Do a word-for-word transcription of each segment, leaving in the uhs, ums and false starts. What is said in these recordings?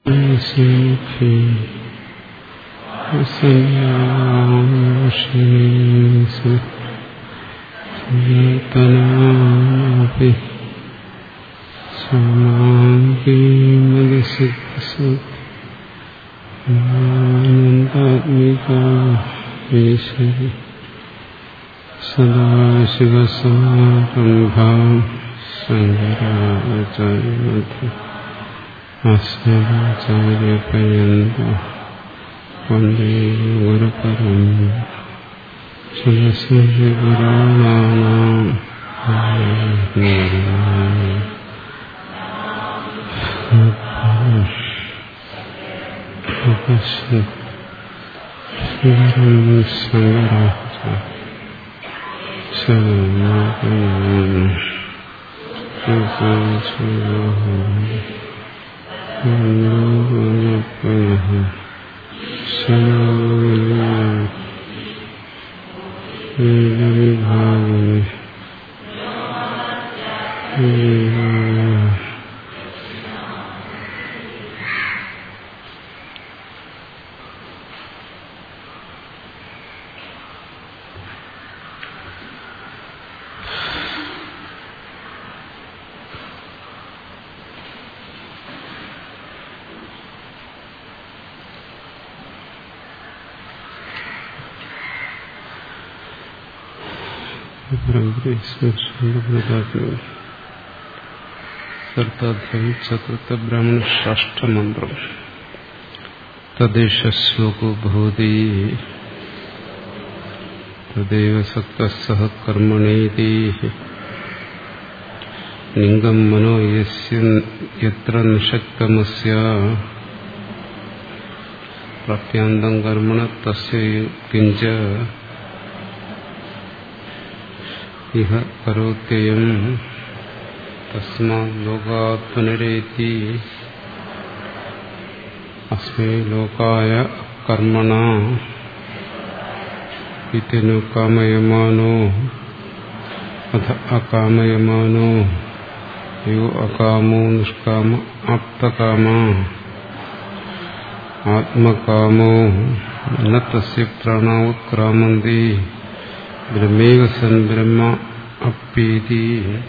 സദാശിവസമാരംഭാം ശങ്കരാചാര്യമധ്യ ആസ്മദാചാര്യപര്യന്തം വന്ദേ ഗുരുപരമ്പരാം. ശിവസ്മൃതിപുരാണാനാം ശങ്കരാചാര്യ സർത്താധ്യായം ചതുർത്ഥ ബ്രാഹ്മണ ഷാഷ്ഠമന്ത്രം. തദ്ദേശ ശ്ലോകോ ഭവതി തദേവ സക്തഃ സഹ കർമ്മണേതി ലിംഗം മനോ യസ്യ യത്ര നിഷക്തമസ്യ പ്രാപ്യാന്തം കർമ്മണ തസ്യ കിഞ്ച ഇഹ കരോത്യയം തസ്മാത് ലോകാത് പുനരേതി അസ്മൈ ലോകായ കർമ്മണ ഇത്യനു കാമയമാനോ അഥ അകാമയമാനോ യോ അകാമോ നിഷ്കാമ ആപ്തകാമ ആത്മകാമോ ന തസ്യ പ്രാണാ ഉത്ക്രാമന്തി ബ്രഹ്മൈവ സൻ ബ്രഹ്മ അപ്പീതി.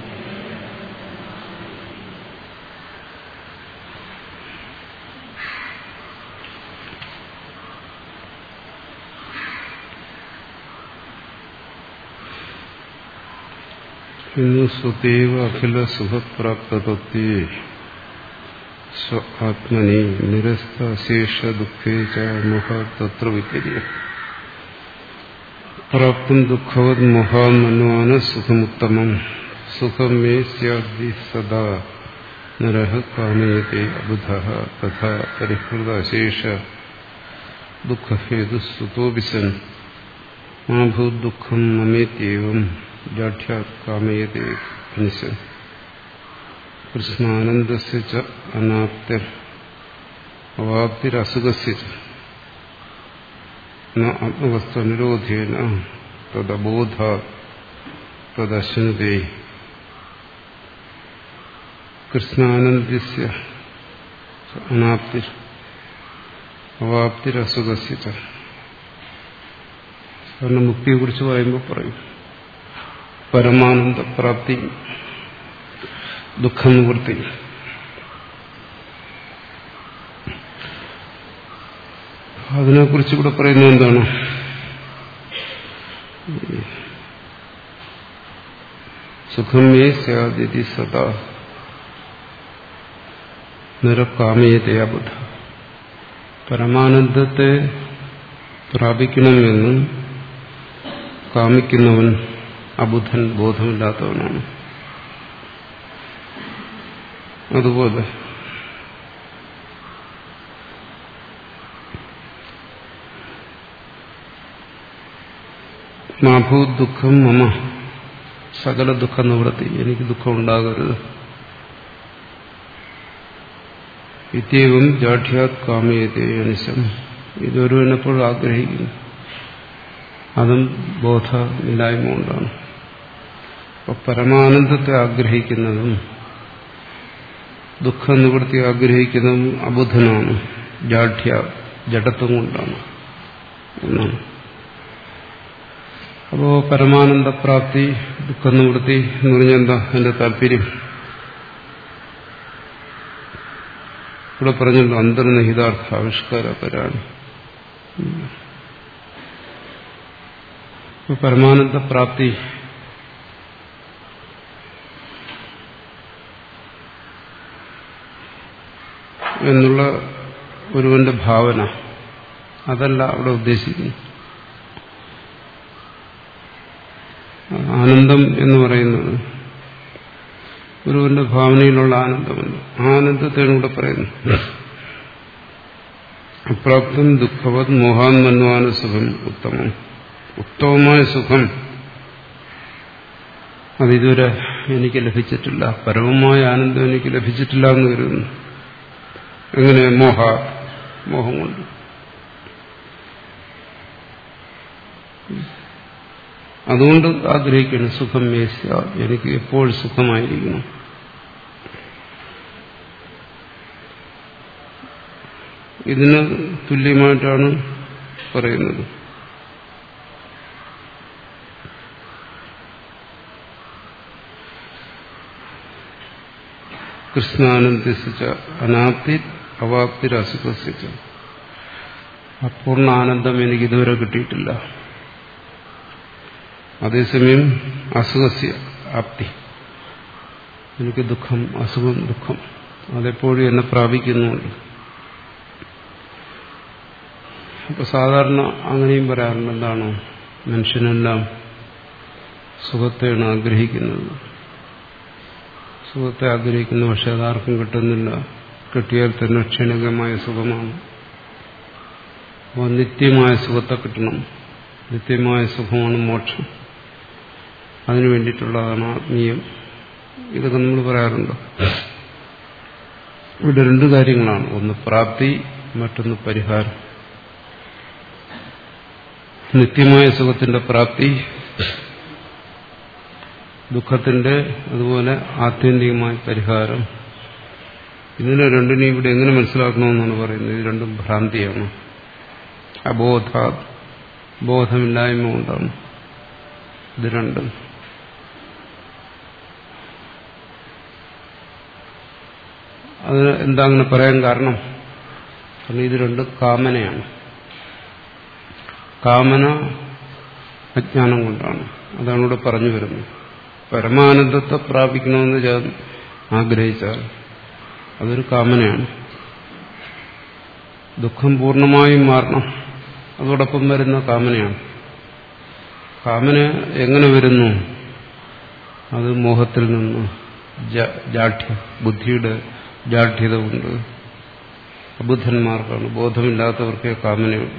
സ്വദേവ അഖില സുഖപ്രാപ്തത്വേ സ്വ ആത്മനി നിരസ്ത അശേഷ ദുഃഖേ ച മോഹ തത്ര വിപര്യ പ്രാപ്തം ദുഃഖവത് മോഹാന്മന്വാന സുഖമുത്തമം സുഖം മേ സ്യാദി സദാ നരഃ കാമയത്തെ അബുധഃ തഥാ പരിഹൃത അശേഷ ദുഃഖഹേതുസ്തുതോപി സൻ മാഭൂത് ദുഃഖം മമേത്യവം ജാഠ്യാത് കാമയത്തെ അനിശൻ. കൃഷ്ണാനന്ദസ്യ ച അനാപ്തിർ അവാപ്തിരസുഖസ്യ ച ന ആത്മവസ്തുനിരോധേന തദബോധാത് തദശ്നുതേ. കൃഷ്ണാനന്ദസ്യ അനാപ്തിർ അവാപ്തിരസുഖസ്യ ച. കാരണം മുക്തിയെ കുറിച്ച് പറയുമ്പോൾ പറയും പരമാനന്ദപ്രാപ്തി ദുഃഖനിവൃത്തി. അതിനെക്കുറിച്ച് ഇവിടെ പറയുന്നത് എന്താണ്? സുഖം മേ സ്യാദിതി സദാ നിരകാമയതയാ ബുദ്ധ. പരമാനന്ദത്തെ പ്രാപിക്കണമെന്ന് കാമിക്കുന്നവൻ അബുദ്ധൻ, ബോധമില്ലാത്തവനാണ്. അതുപോലെ മാഭൂത് ദുഃഖം മമ, സകല ദുഃഖ നിവൃത്തി, എനിക്ക് ദുഃഖം ഉണ്ടാകരുത്. ഇത്യവും ജാഠ്യാത് കാമയത്തെ അനിശം, ഇതൊരുവനെപ്പോഴും ആഗ്രഹിക്കുന്നു. അതും ബോധമില്ലായ്മ കൊണ്ടാണ്. അപ്പൊ പരമാനന്ദത്തെ ആഗ്രഹിക്കുന്നതും ദുഃഖനിവൃത്തി ആഗ്രഹിക്കുന്നതും അബുദ്ധനാണ്, ജാഠ്യ ജഡത്വം കൊണ്ടാണ് എന്നാണ്. അപ്പോ പരമാനന്ദപ്രാപ്തി ദുഃഖനിവൃത്തി എന്ന് പറഞ്ഞാൽ എന്താ അതിന്റെ താല്പര്യം? ഇവിടെ പറഞ്ഞല്ലോ അന്തർനിഹിതാർത്ഥ ആവിഷ്കാരപരാണ്. പരമാനന്ദപ്രാപ്തി എന്നുള്ള ഒരുവന്റെ ഭാവന അതല്ല അവിടെ ഉദ്ദേശിക്കുന്നു. ആനന്ദം എന്ന് പറയുന്നത് ഒരുവന്റെ ഭാവനയിലുള്ള ആനന്ദമല്ല. ആനന്ദത്തെയാണ് ഇവിടെ പറയുന്നത്. അപ്രാപ്തം ദുഃഖവത് മോഹാൻ മന്വാന സുഖം ഉത്തമം. ഉത്തമമായ സുഖം അതിതുവരെ എനിക്ക് ലഭിച്ചിട്ടില്ല, പരമമായ ആനന്ദം എനിക്ക് ലഭിച്ചിട്ടില്ല എന്ന് കരുതുന്നു. എങ്ങനെ? മോഹ മോഹം കൊണ്ട്. അതുകൊണ്ട് ആഗ്രഹിക്കണം സുഖം മേസ്യ, എനിക്ക് എപ്പോഴും സുഖമായിരിക്കണം. ഇതിന് തുല്യമായിട്ടാണ് പറയുന്നത്. കൃഷ്ണാനന്ദിച്ച അനാപ്തി അവാപ്തിരസുഖസിച്ച. അപൂർണ ആനന്ദം എനിക്ക് ഇതുവരെ കിട്ടിയിട്ടില്ല. അതേസമയം അസുഖസ്യ ആപ്തി, എനിക്ക് ദുഃഖം, അസുഖം, ദുഃഖം അതെപ്പോഴും എന്നെ പ്രാപിക്കുന്നുണ്ട്. അപ്പൊ സാധാരണ അങ്ങനെയും പറയാറുണ്ട്. എന്താണോ മനുഷ്യനെല്ലാം സുഖത്തെയാണ് ആഗ്രഹിക്കുന്നത്. സുഖത്തെ ആഗ്രഹിക്കുന്നു, പക്ഷെ അതാർക്കും കിട്ടുന്നില്ല. കിട്ടിയാൽ തന്നെ ക്ഷണികമായ സുഖമാണ്. അപ്പോൾ നിത്യമായ സുഖത്തെ കിട്ടണം. നിത്യമായ സുഖമാണ് മോക്ഷം. അതിനു വേണ്ടിയിട്ടുള്ളതാണ് ആത്മീയം. ഇതൊക്കെ നമ്മൾ പറയാറുണ്ട്. ഇവിടെ രണ്ട് കാര്യങ്ങളാണ്. ഒന്ന് പ്രാപ്തി, മറ്റൊന്ന് പരിഹാരം. നിത്യമായ സുഖത്തിന്റെ പ്രാപ്തി, ദുഃഖത്തിന്റെ അതുപോലെ ആത്യന്തികമായ പരിഹാരം. ഇതിനെ രണ്ടിനെയും ഇവിടെ എങ്ങനെ മനസ്സിലാക്കണമെന്നാണ് പറയുന്നത്. ഇത് രണ്ടും ഭ്രാന്തിയാണ്. അബോധ ബോധമില്ലായ്മ കൊണ്ടാണ് ഇത് രണ്ടും. അത് എന്താ അങ്ങനെ പറയാൻ കാരണം? കാരണം ഇത് രണ്ടും കാമനയാണ്. കാമന അജ്ഞാനം കൊണ്ടാണ്. അതാണ് ഇവിടെ പറഞ്ഞു വരുന്നത്. പരമാനന്ദത്തെ പ്രാപിക്കണമെന്ന് ഞാൻ ആഗ്രഹിച്ചാൽ അതൊരു കാമനയാണ്. ദുഃഖം പൂർണ്ണമായും മാറണം, അതോടൊപ്പം വരുന്ന കാമനയാണ്. കാമന എങ്ങനെ വരുന്നു? അത് മോഹത്തിൽ നിന്ന്, ജാഠ്യ ബുദ്ധിയുടെ ജാഠ്യത കൊണ്ട്. അബുദ്ധന്മാർക്കാണ്, ബോധമില്ലാത്തവർക്കേ കാമനയുണ്ട്.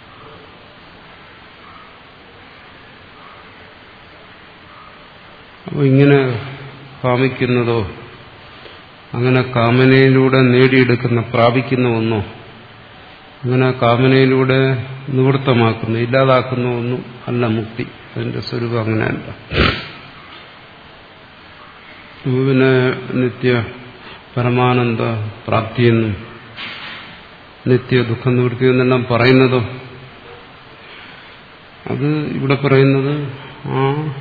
അപ്പോൾ ഇങ്ങനെ കാമിക്കുന്നതോ അങ്ങനെ കാമനയിലൂടെ നേടിയെടുക്കുന്ന പ്രാപിക്കുന്ന ഒന്നോ അങ്ങനെ കാമനയിലൂടെ നിവൃത്തമാക്കുന്ന ഇല്ലാതാക്കുന്ന ഒന്നും അല്ല മുക്തി. അതിന്റെ സ്വരൂപം അങ്ങനെയല്ല. പിന്നെ നിത്യ പരമാനന്ദ പ്രാപ്തിയെന്നും നിത്യ ദുഃഖ നിവൃത്തി എന്നെല്ലാം പറയുന്നതോ അത് ഇവിടെ പറയുന്നത് ആ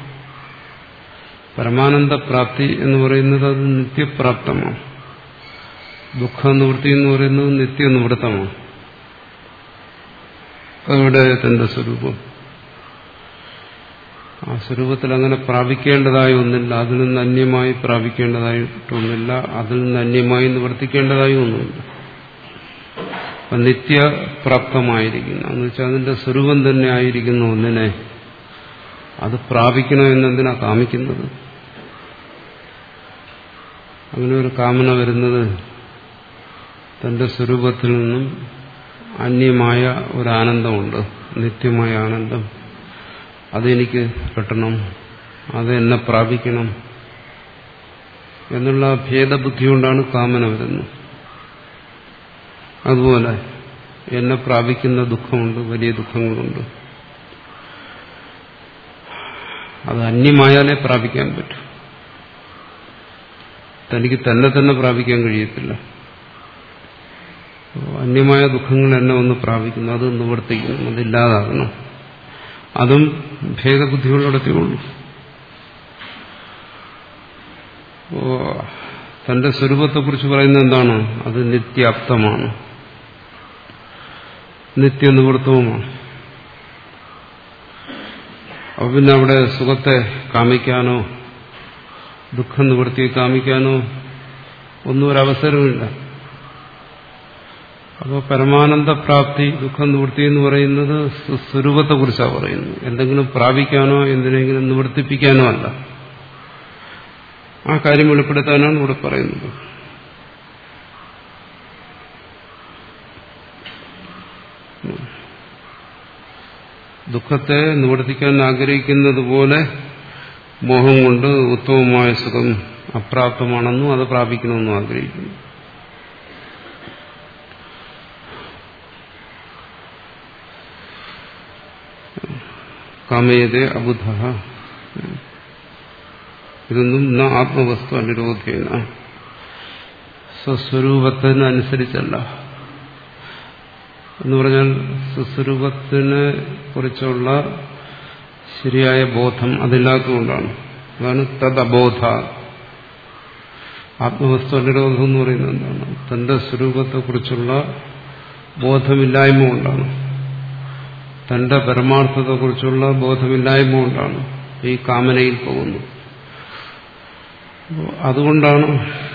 പരമാനന്ദ പ്രാപ്തി എന്ന് പറയുന്നത് അത് നിത്യപ്രാപ്തമാണ്. ദുഃഖ നിവൃത്തി എന്ന് പറയുന്നത് നിത്യനിവൃത്തമാണ്. അവിടെ തന്റെ സ്വരൂപം, ആ സ്വരൂപത്തിൽ അങ്ങനെ പ്രാപിക്കേണ്ടതായി ഒന്നില്ല. അതിൽ നിന്ന് അന്യമായി പ്രാപിക്കേണ്ടതായിട്ടൊന്നില്ല. അതിൽ നിന്ന് അന്യമായി നിവർത്തിക്കേണ്ടതായി ഒന്നുമില്ല. അപ്പം നിത്യപ്രാപ്തമായിരിക്കുന്നു എന്ന് വെച്ചാൽ അതിന്റെ സ്വരൂപം തന്നെ ആയിരിക്കുന്ന ഒന്നിനെ അത് പ്രാപിക്കണമെന്നെന്തിനാ കാമിക്കുന്നത്? അങ്ങനെ ഒരു കാമന വരുന്നത് തന്റെ സ്വരൂപത്തിൽ നിന്നും അന്യമായ ഒരാനന്ദമുണ്ട്, നിത്യമായ ആനന്ദം. അതെനിക്ക് കിട്ടണം, അതെന്നെ പ്രാപിക്കണം എന്നുള്ള ഭേദബുദ്ധി കൊണ്ടാണ് കാമന വരുന്നത്. അതുപോലെ എന്നെ പ്രാപിക്കുന്ന ദുഃഖമുണ്ട്, വലിയ ദുഃഖങ്ങളുണ്ട്. അത് അന്യമായാലേ പ്രാപിക്കാൻ പറ്റും. തനിക്ക് തന്നെ തന്നെ പ്രാപിക്കാൻ കഴിയത്തില്ല. അന്യമായ ദുഃഖങ്ങൾ എന്നെ ഒന്ന് പ്രാപിക്കുന്നു, അത് നിവർത്തിക്കുന്നു, അതില്ലാതാകണം. അതും ഭേദബുദ്ധികളോടത്തേ ഉള്ളൂ. തന്റെ സ്വരൂപത്തെക്കുറിച്ച് പറയുന്നത് എന്താണ്? അത് നിത്യാപ്തമാണ്, നിത്യനിവൃത്തവുമാണ്. അപ്പൊ പിന്നെ അവിടെ സുഖത്തെ കാമിക്കാനോ ദുഃഖം നിവൃത്തിയെ കാമിക്കാനോ ഒന്നും ഒരവസരമില്ല. അപ്പോൾ പരമാനന്ദപ്രാപ്തി ദുഃഖം നിവൃത്തി എന്ന് പറയുന്നത് സ്വരൂപത്തെക്കുറിച്ചാണ് പറയുന്നത്. എന്തെങ്കിലും പ്രാപിക്കാനോ എന്തിനെങ്കിലും നിവർത്തിപ്പിക്കാനോ അല്ല. ആ കാര്യം വെളിപ്പെടുത്താനാണ് ഇവിടെ പറയുന്നത്. ദുഃഖത്തെ നിവർത്തിക്കാൻ ആഗ്രഹിക്കുന്നത് പോലെ മോഹം കൊണ്ട് ഉത്തമമായ സുഖം അപ്രാപ്തമാണെന്നും അത് പ്രാപിക്കണമെന്നും ആഗ്രഹിക്കുന്നു. കാമയതേ അബുധ, ഇതൊന്നും ന ആത്മവസ്തു അനിരോധേന, സ്വസ്വരൂപത്തിനനുസരിച്ചല്ല. എന്ന് പറഞ്ഞാൽ സ്വസ്വരൂപത്തിനെ കുറിച്ചുള്ള ശരിയായ ബോധം അതില്ലാത്തതുകൊണ്ടാണ്. അതാണ് തദബോധ. ആത്മവസ്തു അനിരോധം എന്ന് പറയുന്നത് എന്താണ്? തന്റെ സ്വരൂപത്തെക്കുറിച്ചുള്ള ബോധമില്ലായ്മ കൊണ്ടാണ്, തന്റെ പരമാർത്ഥത്തെക്കുറിച്ചുള്ള ബോധമില്ലായ്മ കൊണ്ടാണ് ഈ കാമനയിൽ പോകുന്നത്. അതുകൊണ്ടാണ്,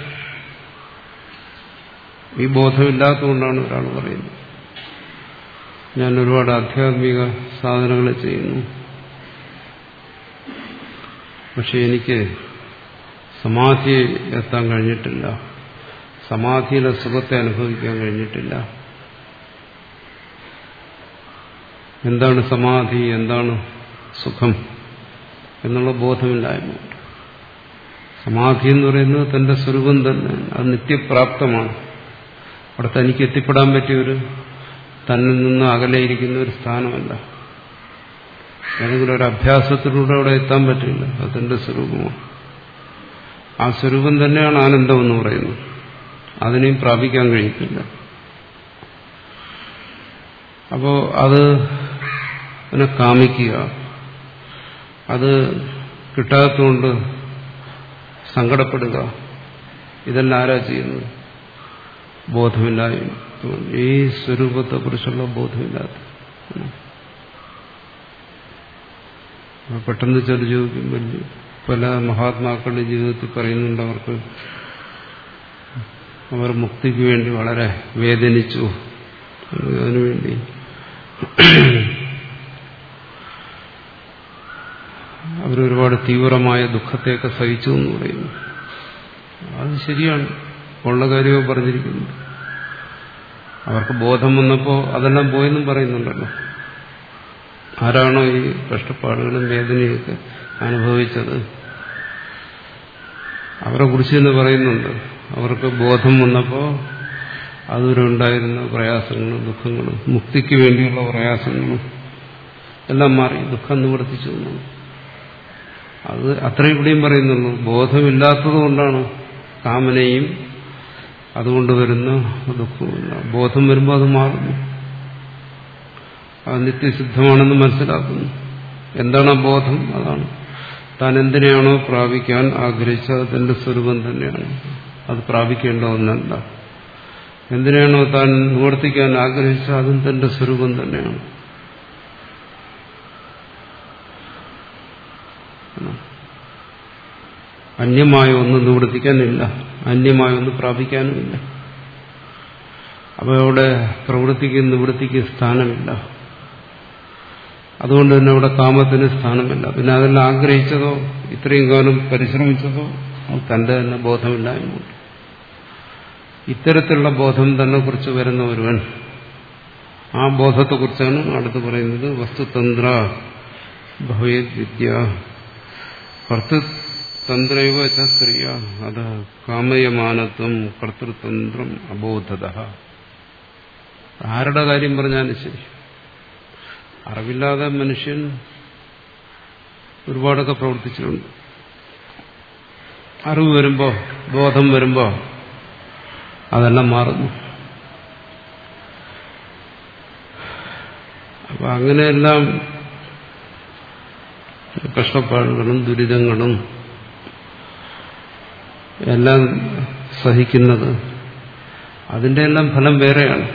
ഈ ബോധമില്ലാത്തതുകൊണ്ടാണ് ഒരാൾ പറയുന്നത് ഞാൻ ഒരുപാട് ആധ്യാത്മിക സാധനങ്ങൾ ചെയ്യുന്നു, പക്ഷെ എനിക്ക് സമാധി എത്താൻ കഴിഞ്ഞിട്ടില്ല, സമാധിയിലെ സുഖത്തെ അനുഭവിക്കാൻ കഴിഞ്ഞിട്ടില്ല. എന്താണ് സമാധി, എന്താണ് സുഖം എന്നുള്ള ബോധമില്ലായ്മ. സമാധി എന്ന് പറയുന്നത് തന്റെ സ്വരൂപം തന്നെ, അത് നിത്യപ്രാപ്തമാണ്. അവിടെ തനിക്ക് എത്തിപ്പെടാൻ പറ്റിയൊരു, തന്നിൽ നിന്ന് അകലെയിരിക്കുന്ന ഒരു സ്ഥാനമല്ല. ഏതെങ്കിലും ഒരു അഭ്യാസത്തിലൂടെ അവിടെ എത്താൻ പറ്റില്ല. അത് തന്റെ സ്വരൂപമാണ്. ആ സ്വരൂപം തന്നെയാണ് ആനന്ദം എന്ന് പറയുന്നത്. അതിനെയും പ്രാപിക്കാൻ കഴിയത്തില്ല. അപ്പോ അത് അതിനെ കാമിക്കുക, അത് കിട്ടാത്തതുകൊണ്ട് സങ്കടപ്പെടുക, ഇതെല്ലാം ആരാ ചെയ്യുന്നത്? ബോധമില്ലായ്മ. ഈ സ്വരൂപത്തെക്കുറിച്ചുള്ള ബോധമില്ലാത്ത പെട്ടെന്ന് ചെറു ചോദിക്കും. പല മഹാത്മാക്കളുടെ ജീവിതത്തിൽ പറയുന്നുണ്ട്, അവർക്ക് അവർ മുക്തിക്ക് വേണ്ടി വളരെ വേദനിച്ചു, അതിനുവേണ്ടി അവരൊരുപാട് തീവ്രമായ ദുഃഖത്തെയൊക്കെ സഹിച്ചു എന്ന് പറയുന്നു. അത് ശരിയാണ്, ഉള്ള കാര്യമോ പറഞ്ഞിരിക്കുന്നത്. അവർക്ക് ബോധം വന്നപ്പോൾ അതെല്ലാം പോയെന്നും പറയുന്നുണ്ടല്ലോ. ആരാണോ ഈ കഷ്ടപ്പാടുകളും വേദനയൊക്കെ അനുഭവിച്ചത് അവരെ കുറിച്ച് തന്നെ പറയുന്നുണ്ട്. അവർക്ക് ബോധം വന്നപ്പോൾ അതുവരെ ഉണ്ടായിരുന്ന പ്രയാസങ്ങളും ദുഃഖങ്ങളും മുക്തിക്ക് വേണ്ടിയുള്ള പ്രയാസങ്ങളും എല്ലാം മാറി, ദുഃഖം നിവർത്തിച്ചു. അത് അത്രയും ഇവിടെയും പറയുന്നുള്ളൂ. ബോധമില്ലാത്തത് കൊണ്ടാണ് കാമനയും അതുകൊണ്ട് വരുന്ന ദുഃഖമില്ല. ബോധം വരുമ്പോൾ അത് മാറുന്നു, അത് നിത്യസിദ്ധമാണെന്ന് മനസ്സിലാക്കുന്നു. എന്താണ് ആ ബോധം? അതാണ് താൻ എന്തിനെയാണോ പ്രാപിക്കാൻ ആഗ്രഹിച്ചത് അത് തന്റെ സ്വരൂപം തന്നെയാണ്, അത് പ്രാപിക്കേണ്ട ഒന്നല്ല. എന്തിനാണോ താൻ നിവർത്തിക്കാൻ ആഗ്രഹിച്ചത് അതും തന്റെ സ്വരൂപം തന്നെയാണ്. അന്യമായ ഒന്ന് നിവർത്തിക്കാനില്ല, അന്യമായ ഒന്ന് പ്രാപിക്കാനുമില്ല. അപ്പോൾ അവിടെ പ്രവൃത്തിക്ക് നിവൃത്തിക്ക് സ്ഥാനമില്ല. അതുകൊണ്ട് തന്നെ അവിടെ കാമത്തിന് സ്ഥാനമില്ല. പിന്നെ അതെല്ലാം ആഗ്രഹിച്ചതോ ഇത്രയും കാലം പരിശ്രമിച്ചതോ തന്റെ തന്നെ ബോധമില്ലായ്മയുണ്ട്. ഇത്തരത്തിലുള്ള ബോധം തന്നെ കുറിച്ച് വരുന്ന ഒരുവൻ, ആ ബോധത്തെക്കുറിച്ചാണ് അടുത്ത് പറയുന്നത്. വസ്തുതന്ത്ര ഭവേദ് വിദ്യ കർത്തൃതന്ത്രൈവ ച സ്ത്രീയ അത കാമയമാനത്വം കർത്തൃതന്ത്രം അബോധത. ആരുടെ കാര്യം പറഞ്ഞാലും ശരി, അറിവില്ലാതെ മനുഷ്യൻ ഒരുപാടൊക്കെ പ്രവർത്തിച്ചിട്ടുണ്ട്. അറിവ് വരുമ്പോൾ, ബോധം വരുമ്പോൾ അതെല്ലാം മാറുന്നു. അപ്പൊ അങ്ങനെയെല്ലാം കഷ്ടപ്പാടുകളും ദുരിതങ്ങളും എല്ലാം സഹിക്കുന്നത് അതിന്റെ എല്ലാം ഫലം വേറെയാണ്.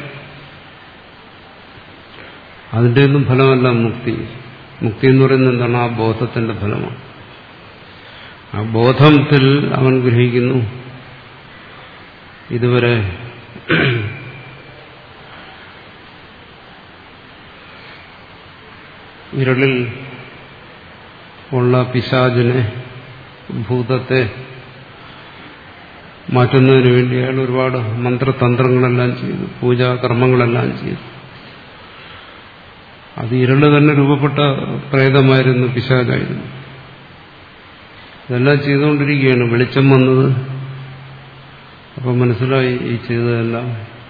അതിന്റെ ഒന്നും ഫലമല്ല മുക്തി. മുക്തി എന്ന് പറയുന്നത് എന്താണ്? ആ ബോധത്തിന്റെ ഫലമാണ്. ആ ബോധത്തിൽ അവൻ ഗ്രഹിക്കുന്നു ഇതുവരെ വിരളിൽ ഉള്ള പിശാചിനെ, ഭൂതത്തെ മാറ്റുന്നതിന് വേണ്ടി അയാൾ ഒരുപാട് മന്ത്രതന്ത്രങ്ങളെല്ലാം ചെയ്തു, പൂജാകർമ്മങ്ങളെല്ലാം ചെയ്തു. അത് ഇരുള് തന്നെ രൂപപ്പെട്ട പ്രേതമായിരുന്നു, പിശാചായിരുന്നു. ഇതെല്ലാം ചെയ്തുകൊണ്ടിരിക്കുകയാണ്. വെളിച്ചം വന്നത് അപ്പം മനസ്സിലായി ഈ ചെയ്തതെല്ലാം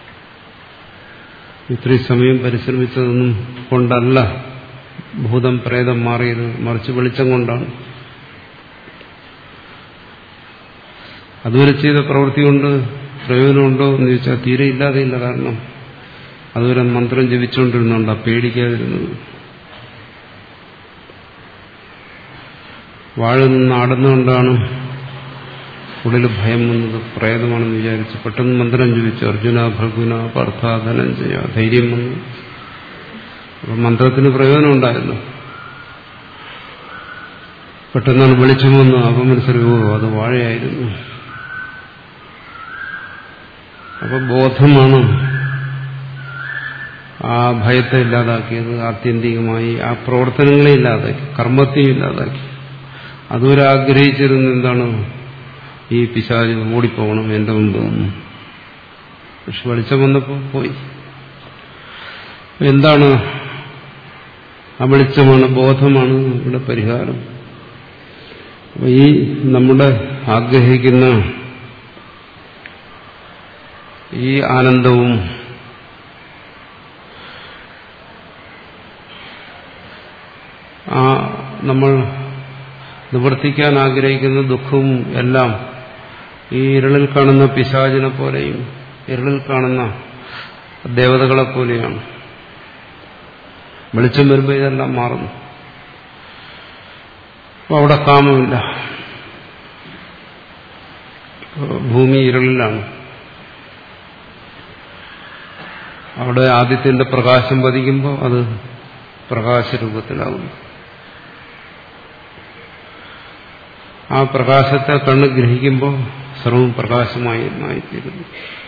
ഇത്രയും സമയം പരിശ്രമിച്ചതൊന്നും കൊണ്ടല്ല ഭൂതം പ്രേതം മാറിയത്, മറിച്ച് വെളിച്ചം കൊണ്ടാണ്. അതുവരെ ചെയ്ത പ്രവൃത്തി കൊണ്ട് പ്രയോജനമുണ്ടോ എന്ന് ചോദിച്ചാൽ തീരെ ഇല്ലാതെയില്ല. കാരണം അതുവരെ മന്ത്രം ജപിച്ചുകൊണ്ടിരുന്നുണ്ടോ പേടിക്കാതിരുന്നത്. വാഴ നിന്ന് ആടുന്നുകൊണ്ടാണ് ഉള്ളിൽ ഭയം വന്നത്, പ്രേതമാണെന്ന് വിചാരിച്ചു. പെട്ടെന്ന് മന്ത്രം ജപിച്ചു, അർജുന ഭർഗുന പാർത്ഥ ധനഞ്ജയ, ധൈര്യം വന്നു. അപ്പൊ മന്ത്രത്തിന് പ്രയോജനം ഉണ്ടായിരുന്നു. പെട്ടെന്നാണ് വെളിച്ചം വന്നു. അപ്പം മനസ്സിലായോ അത് വാഴയായിരുന്നു. അപ്പൊ ബോധമാണ് ആ ഭയത്തെ ഇല്ലാതാക്കിയത്. ആത്യന്തികമായി ആ പ്രവർത്തനങ്ങളെ ഇല്ലാതാക്കി, കർമ്മത്തെയും ഇല്ലാതാക്കി. അതുവരെ ആഗ്രഹിച്ചിരുന്ന എന്താണ്? ഈ പിശാച് ഓടിപ്പോകണം എന്റെ മുമ്പ് വന്നു. പക്ഷെ വെളിച്ചം വന്നപ്പോൾ പോയി. എന്താണ് ആ വെളിച്ചമാണ്, ബോധമാണ് ഇവിടെ പരിഹാരം. അപ്പൊ ഈ നമ്മുടെ ആഗ്രഹിക്കുന്ന ഈ ആനന്ദവും ആ നമ്മൾ നിവർത്തിക്കാൻ ആഗ്രഹിക്കുന്ന ദുഃഖവും എല്ലാം ഈ ഇരുളിൽ കാണുന്ന പിശാചിനെ പോലെയും ഇരുളിൽ കാണുന്ന ദേവതകളെ പോലെയാണ്. വെളിച്ചം വരുമ്പോൾ ഇതെല്ലാം മാറുന്നു. അപ്പോൾ അവിടെ കാമമില്ല. ഭൂമി ഇരുളിലാണ്. അവിടെ ആദിത്യന്റെ പ്രകാശം പതിക്കുമ്പോൾ അത് പ്രകാശരൂപത്തിലാകുന്നു. ആ പ്രകാശത്തെ കണ്ണ് ഗ്രഹിക്കുമ്പോൾ സർവവും പ്രകാശമായി മായിത്തീരുന്നു.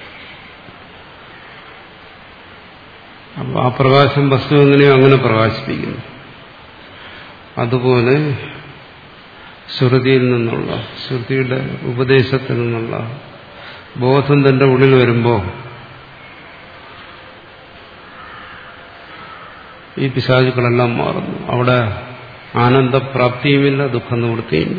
അപ്പോൾ ആ പ്രകാശം വസ്തു എങ്ങനെയോ അങ്ങനെ പ്രകാശിപ്പിക്കുന്നു. അതുപോലെ ശ്രുതിയിൽ നിന്നുള്ള, ശ്രുതിയുടെ ഉപദേശത്തിൽ നിന്നുള്ള ബോധം തന്റെ ഉള്ളിൽ വരുമ്പോൾ ഈ പിശാചുക്കളെല്ലാം മാറുന്നു. അവിടെ ആനന്ദപ്രാപ്തിയുമില്ല, ദുഃഖ നിവൃത്തിയുമില്ല.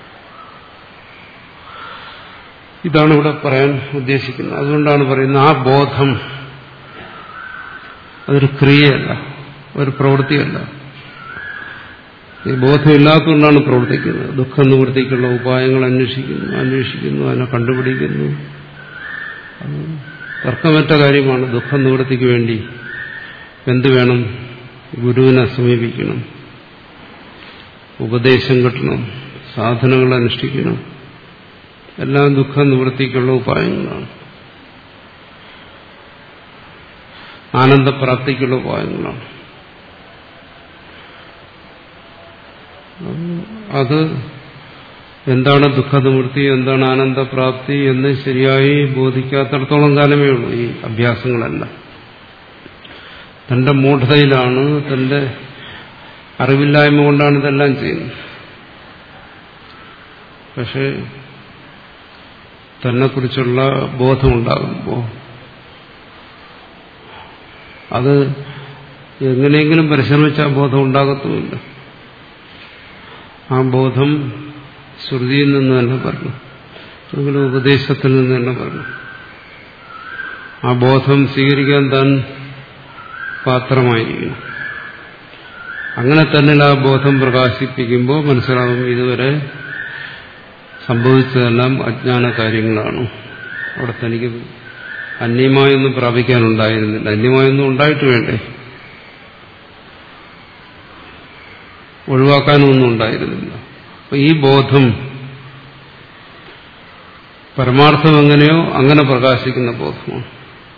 ഇതാണ് ഇവിടെ പറയാൻ ഉദ്ദേശിക്കുന്നത്. അതുകൊണ്ടാണ് പറയുന്നത് ആ ബോധം അതൊരു ക്രിയയല്ല, ഒരു പ്രവൃത്തിയല്ല. ഈ ബോധമില്ലാത്തതുകൊണ്ടാണ് പ്രവർത്തിക്കുന്നത്. ദുഃഖ നിവൃത്തിക്കുള്ള ഉപായങ്ങൾ അന്വേഷിക്കുന്നു അന്വേഷിക്കുന്നു അതിനെ കണ്ടുപിടിക്കുന്നു. അത് തർക്കമറ്റ കാര്യമാണ്. ദുഃഖ നിവൃത്തിക്ക് വേണ്ടി എന്ത് വേണം? ഗുരുവിനെ സമീപിക്കണം, ഉപദേശം കിട്ടണം, സാധനങ്ങൾ അനുഷ്ഠിക്കണം. എല്ലാം ദുഃഖ നിവൃത്തിക്കുള്ള ഉപായങ്ങളാണ്, ആനന്ദപ്രാപ്തിക്കുള്ള ഉപായങ്ങളാണ്. അത് എന്താണ് ദുഃഖനിവൃത്തി, എന്താണ് ആനന്ദപ്രാപ്തി എന്ന് ശരിയായി ബോധിക്കാത്തിടത്തോളം കാലമേ ഉള്ളൂ ഈ അഭ്യാസങ്ങളെല്ലാം. തന്റെ മൂഢതയിലാണ്, തന്റെ അറിവില്ലായ്മ കൊണ്ടാണ് ഇതെല്ലാം ചെയ്യുന്നത്. പക്ഷെ തന്നെക്കുറിച്ചുള്ള ബോധമുണ്ടാകുമ്പോൾ അത് എങ്ങനെയെങ്കിലും പരിശ്രമിച്ചാൽ ബോധം ഉണ്ടാകത്തുമില്ല. ആ ബോധം ശ്രുതിയിൽ നിന്ന് തന്നെ പറഞ്ഞു, അല്ലെങ്കിൽ ഉപദേശത്തിൽ നിന്ന് തന്നെ പറഞ്ഞു. ആ ബോധം സ്വീകരിക്കാൻ താൻ പാത്രമായിരിക്കണം. അങ്ങനെ തന്നെ ആ ബോധം പ്രകാശിപ്പിക്കുമ്പോൾ മനസ്സിലാവും ഇതുവരെ സംഭവിച്ചതെല്ലാം അജ്ഞാന കാര്യങ്ങളാണ്. അവിടെ തനിക്ക് അന്യമായൊന്നും പ്രാപിക്കാനുണ്ടായിരുന്നില്ല. അന്യമായൊന്നും ഉണ്ടായിട്ട് വേണ്ടേ, ഒഴിവാക്കാനൊന്നും ഉണ്ടായിരുന്നില്ല. അപ്പൊ ഈ ബോധം പരമാർത്ഥം എങ്ങനെയോ അങ്ങനെ പ്രകാശിക്കുന്ന ബോധമാണ്.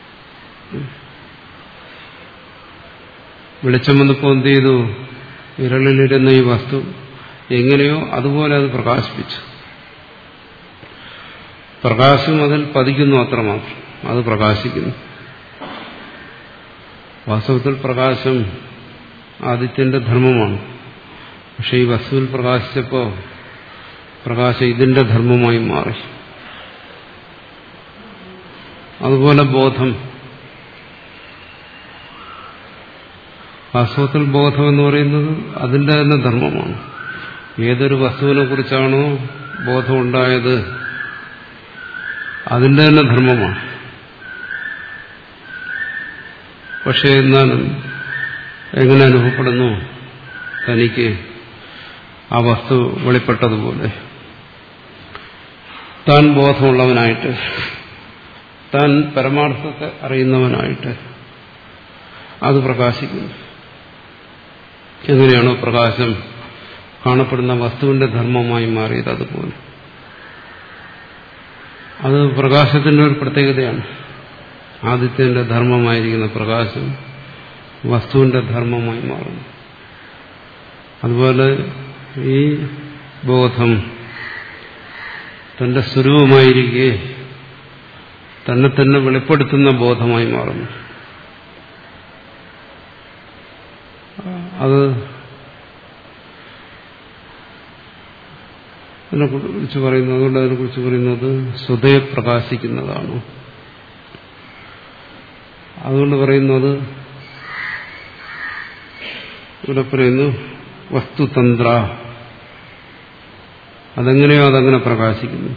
വെളിച്ചം വന്നപ്പോൾ എന്ത് ചെയ്തു? വിരളിലിരുന്ന ഈ വസ്തു എങ്ങനെയോ അതുപോലെ അത് പ്രകാശിപ്പിച്ചു. പ്രകാശം അതിൽ പതിക്കുന്നു, അത്രമാത്രം അത് പ്രകാശിക്കുന്നു. വാസ്തവത്തിൽ പ്രകാശം ആദിത്യന്റെ ധർമ്മമാണ്. പക്ഷെ ഈ വസ്തുവിൽ പ്രകാശിച്ചപ്പോൾ പ്രകാശം ഇതിന്റെ ധർമ്മമായി മാറി. അതുപോലെ ബോധം, വാസ്തവത്തിൽ ബോധം എന്ന് പറയുന്നത് അതിന്റെ തന്നെ ധർമ്മമാണ്. ഏതൊരു വസ്തുവിനെ കുറിച്ചാണോ ബോധമുണ്ടായത് അതിന്റെ തന്നെ ധർമ്മമാണ്. പക്ഷെ എന്നാലും എങ്ങനെ അനുഭവപ്പെടുന്നു? തനിക്ക് ആ വസ്തു വെളിപ്പെട്ടതുപോലെ താൻ ബോധമുള്ളവനായിട്ട്, താൻ പരമാർത്ഥത്തെ അറിയുന്നവനായിട്ട് അത് പ്രകാശിക്കുന്നു. എങ്ങനെയാണോ പ്രകാശം കാണപ്പെടുന്ന വസ്തുവിന്റെ ധർമ്മമായി മാറിയത് അതുപോലെ. അത് പ്രകാശത്തിന്റെ ഒരു പ്രത്യേകതയാണ്. ആദിത്യന്റെ ധർമ്മമായിരിക്കുന്ന പ്രകാശം വസ്തുവിന്റെ ധർമ്മമായി മാറുന്നു. അതുപോലെ ഈ ബോധം തന്റെ സ്വരൂപമായിരിക്കെ തന്നെ തന്നെ വെളിപ്പെടുത്തുന്ന ബോധമായി മാറുന്നു. അത് അതിനെക്കുറിച്ച് പറയുന്നത്, അതുകൊണ്ട് അതിനെക്കുറിച്ച് പറയുന്നത് സ്വതേ പ്രകാശിക്കുന്നതാണ്. അതുകൊണ്ട് പറയുന്നത് ഇവിടെ പറയുന്നു വസ്തുതന്ത്ര, അതെങ്ങനെയോ അതങ്ങനെ പ്രകാശിക്കുന്നു.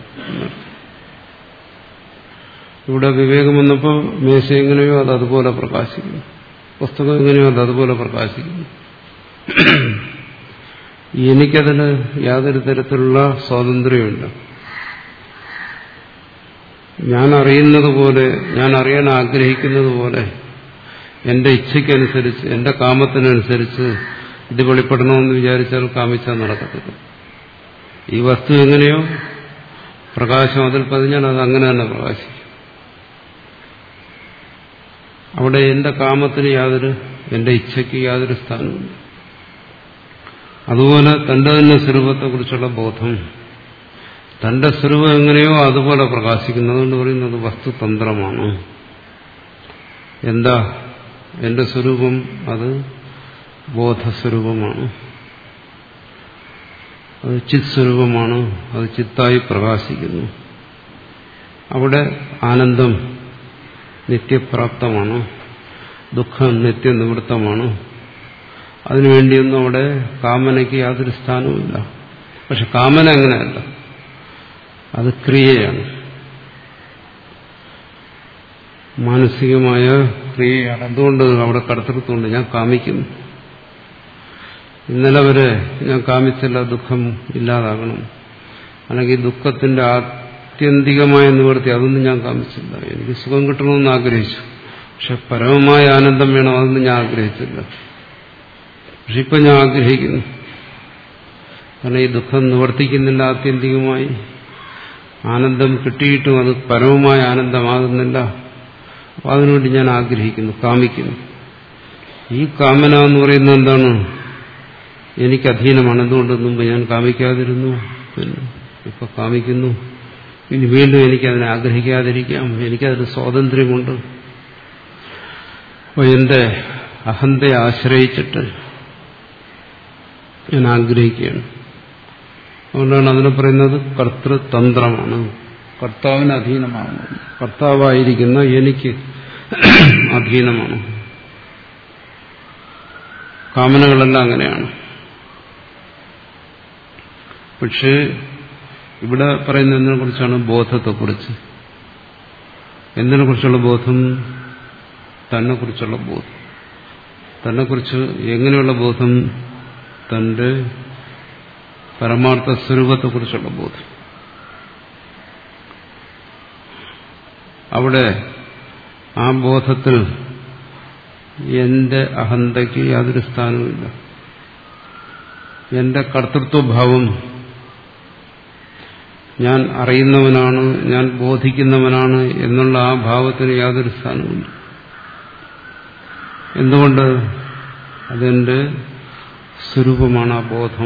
ഇവിടെ വിവേകം വന്നപ്പോൾ മേശ എങ്ങനെയോ അത് അതുപോലെ പ്രകാശിക്കുന്നു, പുസ്തകം എങ്ങനെയോ അത് അതുപോലെ പ്രകാശിക്കുന്നു. എനിക്കതിന് യാതൊരു തരത്തിലുള്ള സ്വാതന്ത്ര്യമില്ല. ഞാൻ അറിയുന്നത് പോലെ, ഞാൻ അറിയാൻ ആഗ്രഹിക്കുന്നത് പോലെ, എന്റെ ഇച്ഛയ്ക്കനുസരിച്ച്, എന്റെ കാമത്തിനനുസരിച്ച് ഇത് വെളിപ്പെടണമെന്ന് വിചാരിച്ചാൽ കാമിച്ചാൽ നടക്കത്തില്ല. ഈ വസ്തു എങ്ങനെയോ പ്രകാശം അതിൽ പതിഞ്ഞാൽ അത് അങ്ങനെ തന്നെ പ്രകാശിക്കും. അവിടെ എന്റെ കാമത്തിന് യാതൊരു, എന്റെ ഇച്ഛയ്ക്ക് യാതൊരു സ്ഥാനമില്ല. അതുപോലെ തന്റെ തന്നെ സ്വരൂപത്തെക്കുറിച്ചുള്ള ബോധം, തന്റെ സ്വരൂപം എങ്ങനെയോ അതുപോലെ പ്രകാശിക്കുന്നതുകൊണ്ട് പറയുന്നത് വസ്തുതന്ത്രമാണ്. എന്താ എന്റെ സ്വരൂപം? അത് ബോധസ്വരൂപമാണ്, അത് ചിത് സ്വരൂപമാണ്, അത് ചിത്തായി പ്രകാശിക്കുന്നു. അവിടെ ആനന്ദം നിത്യപ്രാപ്തമാണ്, ദുഃഖം നിത്യനിവൃത്തമാണ്. അതിനുവേണ്ടിയൊന്നും അവിടെ കാമനയ്ക്ക് യാതൊരു സ്ഥാനവുമില്ല. പക്ഷെ കാമന അങ്ങനെയല്ല, അത് ക്രിയയാണ്, മാനസികമായ ക്രിയയാണ്. എന്തുകൊണ്ട്? അവിടെ കടത്തിടത്തുകൊണ്ട് ഞാൻ കാമിക്കുന്നു. ഇന്നലെ വരെ ഞാൻ കാമിച്ചല്ല ദുഃഖം ഇല്ലാതാകണം, അല്ലെങ്കിൽ ദുഃഖത്തിന്റെ ആത്യന്തികമായ നിവൃത്തി, അതൊന്നും ഞാൻ കാമിച്ചില്ല. എനിക്ക് സുഖം കിട്ടണമെന്ന് ആഗ്രഹിച്ചു, പക്ഷെ പരമമായ ആനന്ദം വേണം, അതൊന്നും ഞാൻ ആഗ്രഹിച്ചില്ല. പക്ഷെ ഇപ്പം ഞാൻ ആഗ്രഹിക്കുന്നു. കാരണം ഈ ദുഃഖം നിവർത്തിക്കുന്നില്ല ആത്യന്തികമായി. ആനന്ദം കിട്ടിയിട്ടും അത് പരമമായ ആനന്ദമാകുന്നില്ല. അപ്പം അതിനുവേണ്ടി ഞാൻ ആഗ്രഹിക്കുന്നു, കാമിക്കുന്നു. ഈ കാമന എന്ന് പറയുന്നത് എന്താണ്? എനിക്ക് അധീനമാണ്. എന്തുകൊണ്ട്? മുമ്പ് ഞാൻ കാമിക്കാതിരുന്നു, പിന്നെ ഇപ്പൊ കാമിക്കുന്നു. ഇനി വീണ്ടും എനിക്കതിനെ ആഗ്രഹിക്കാതിരിക്കാം. എനിക്കതിന് സ്വാതന്ത്ര്യമുണ്ട്. അപ്പോൾ എന്റെ അഹന്തയെ ആശ്രയിച്ചിട്ട് ഞാൻ ആഗ്രഹിക്കുകയാണ്. അതുകൊണ്ടാണ് അതിനെ പറയുന്നത് കർത്തൃതന്ത്രമാണ്, കർത്താവിന് അധീനമാണ്. കർത്താവായിരിക്കുന്ന എനിക്ക് അധീനമാണ്. കാമനകളെല്ലാം അങ്ങനെയാണ്. പക്ഷേ ഇവിടെ പറയുന്ന എന്തിനെ കുറിച്ചാണ്? ബോധത്തെക്കുറിച്ച്. എന്തിനെ കുറിച്ചുള്ള ബോധം? തന്നെ കുറിച്ചുള്ള ബോധം. തന്നെക്കുറിച്ച് എങ്ങനെയുള്ള ബോധം? തന്റെ പരമാർത്ഥ സ്വരൂപത്തെക്കുറിച്ചുള്ള ബോധം. അവിടെ ആ ബോധത്തിൽ എന്റെ അഹന്തയ്ക്ക് യാതൊരു സ്ഥാനവുമില്ല. എന്റെ കർത്തൃത്വഭാവം, ഞാൻ അറിയുന്നവനാണ്, ഞാൻ ബോധിക്കുന്നവനാണ് എന്നുള്ള ആ ഭാവത്തിന് യാതൊരു സ്ഥാനവുമില്ല. എന്തുകൊണ്ട്? അതെന്റെ സ്വരൂപമാണ് ആ ബോധം.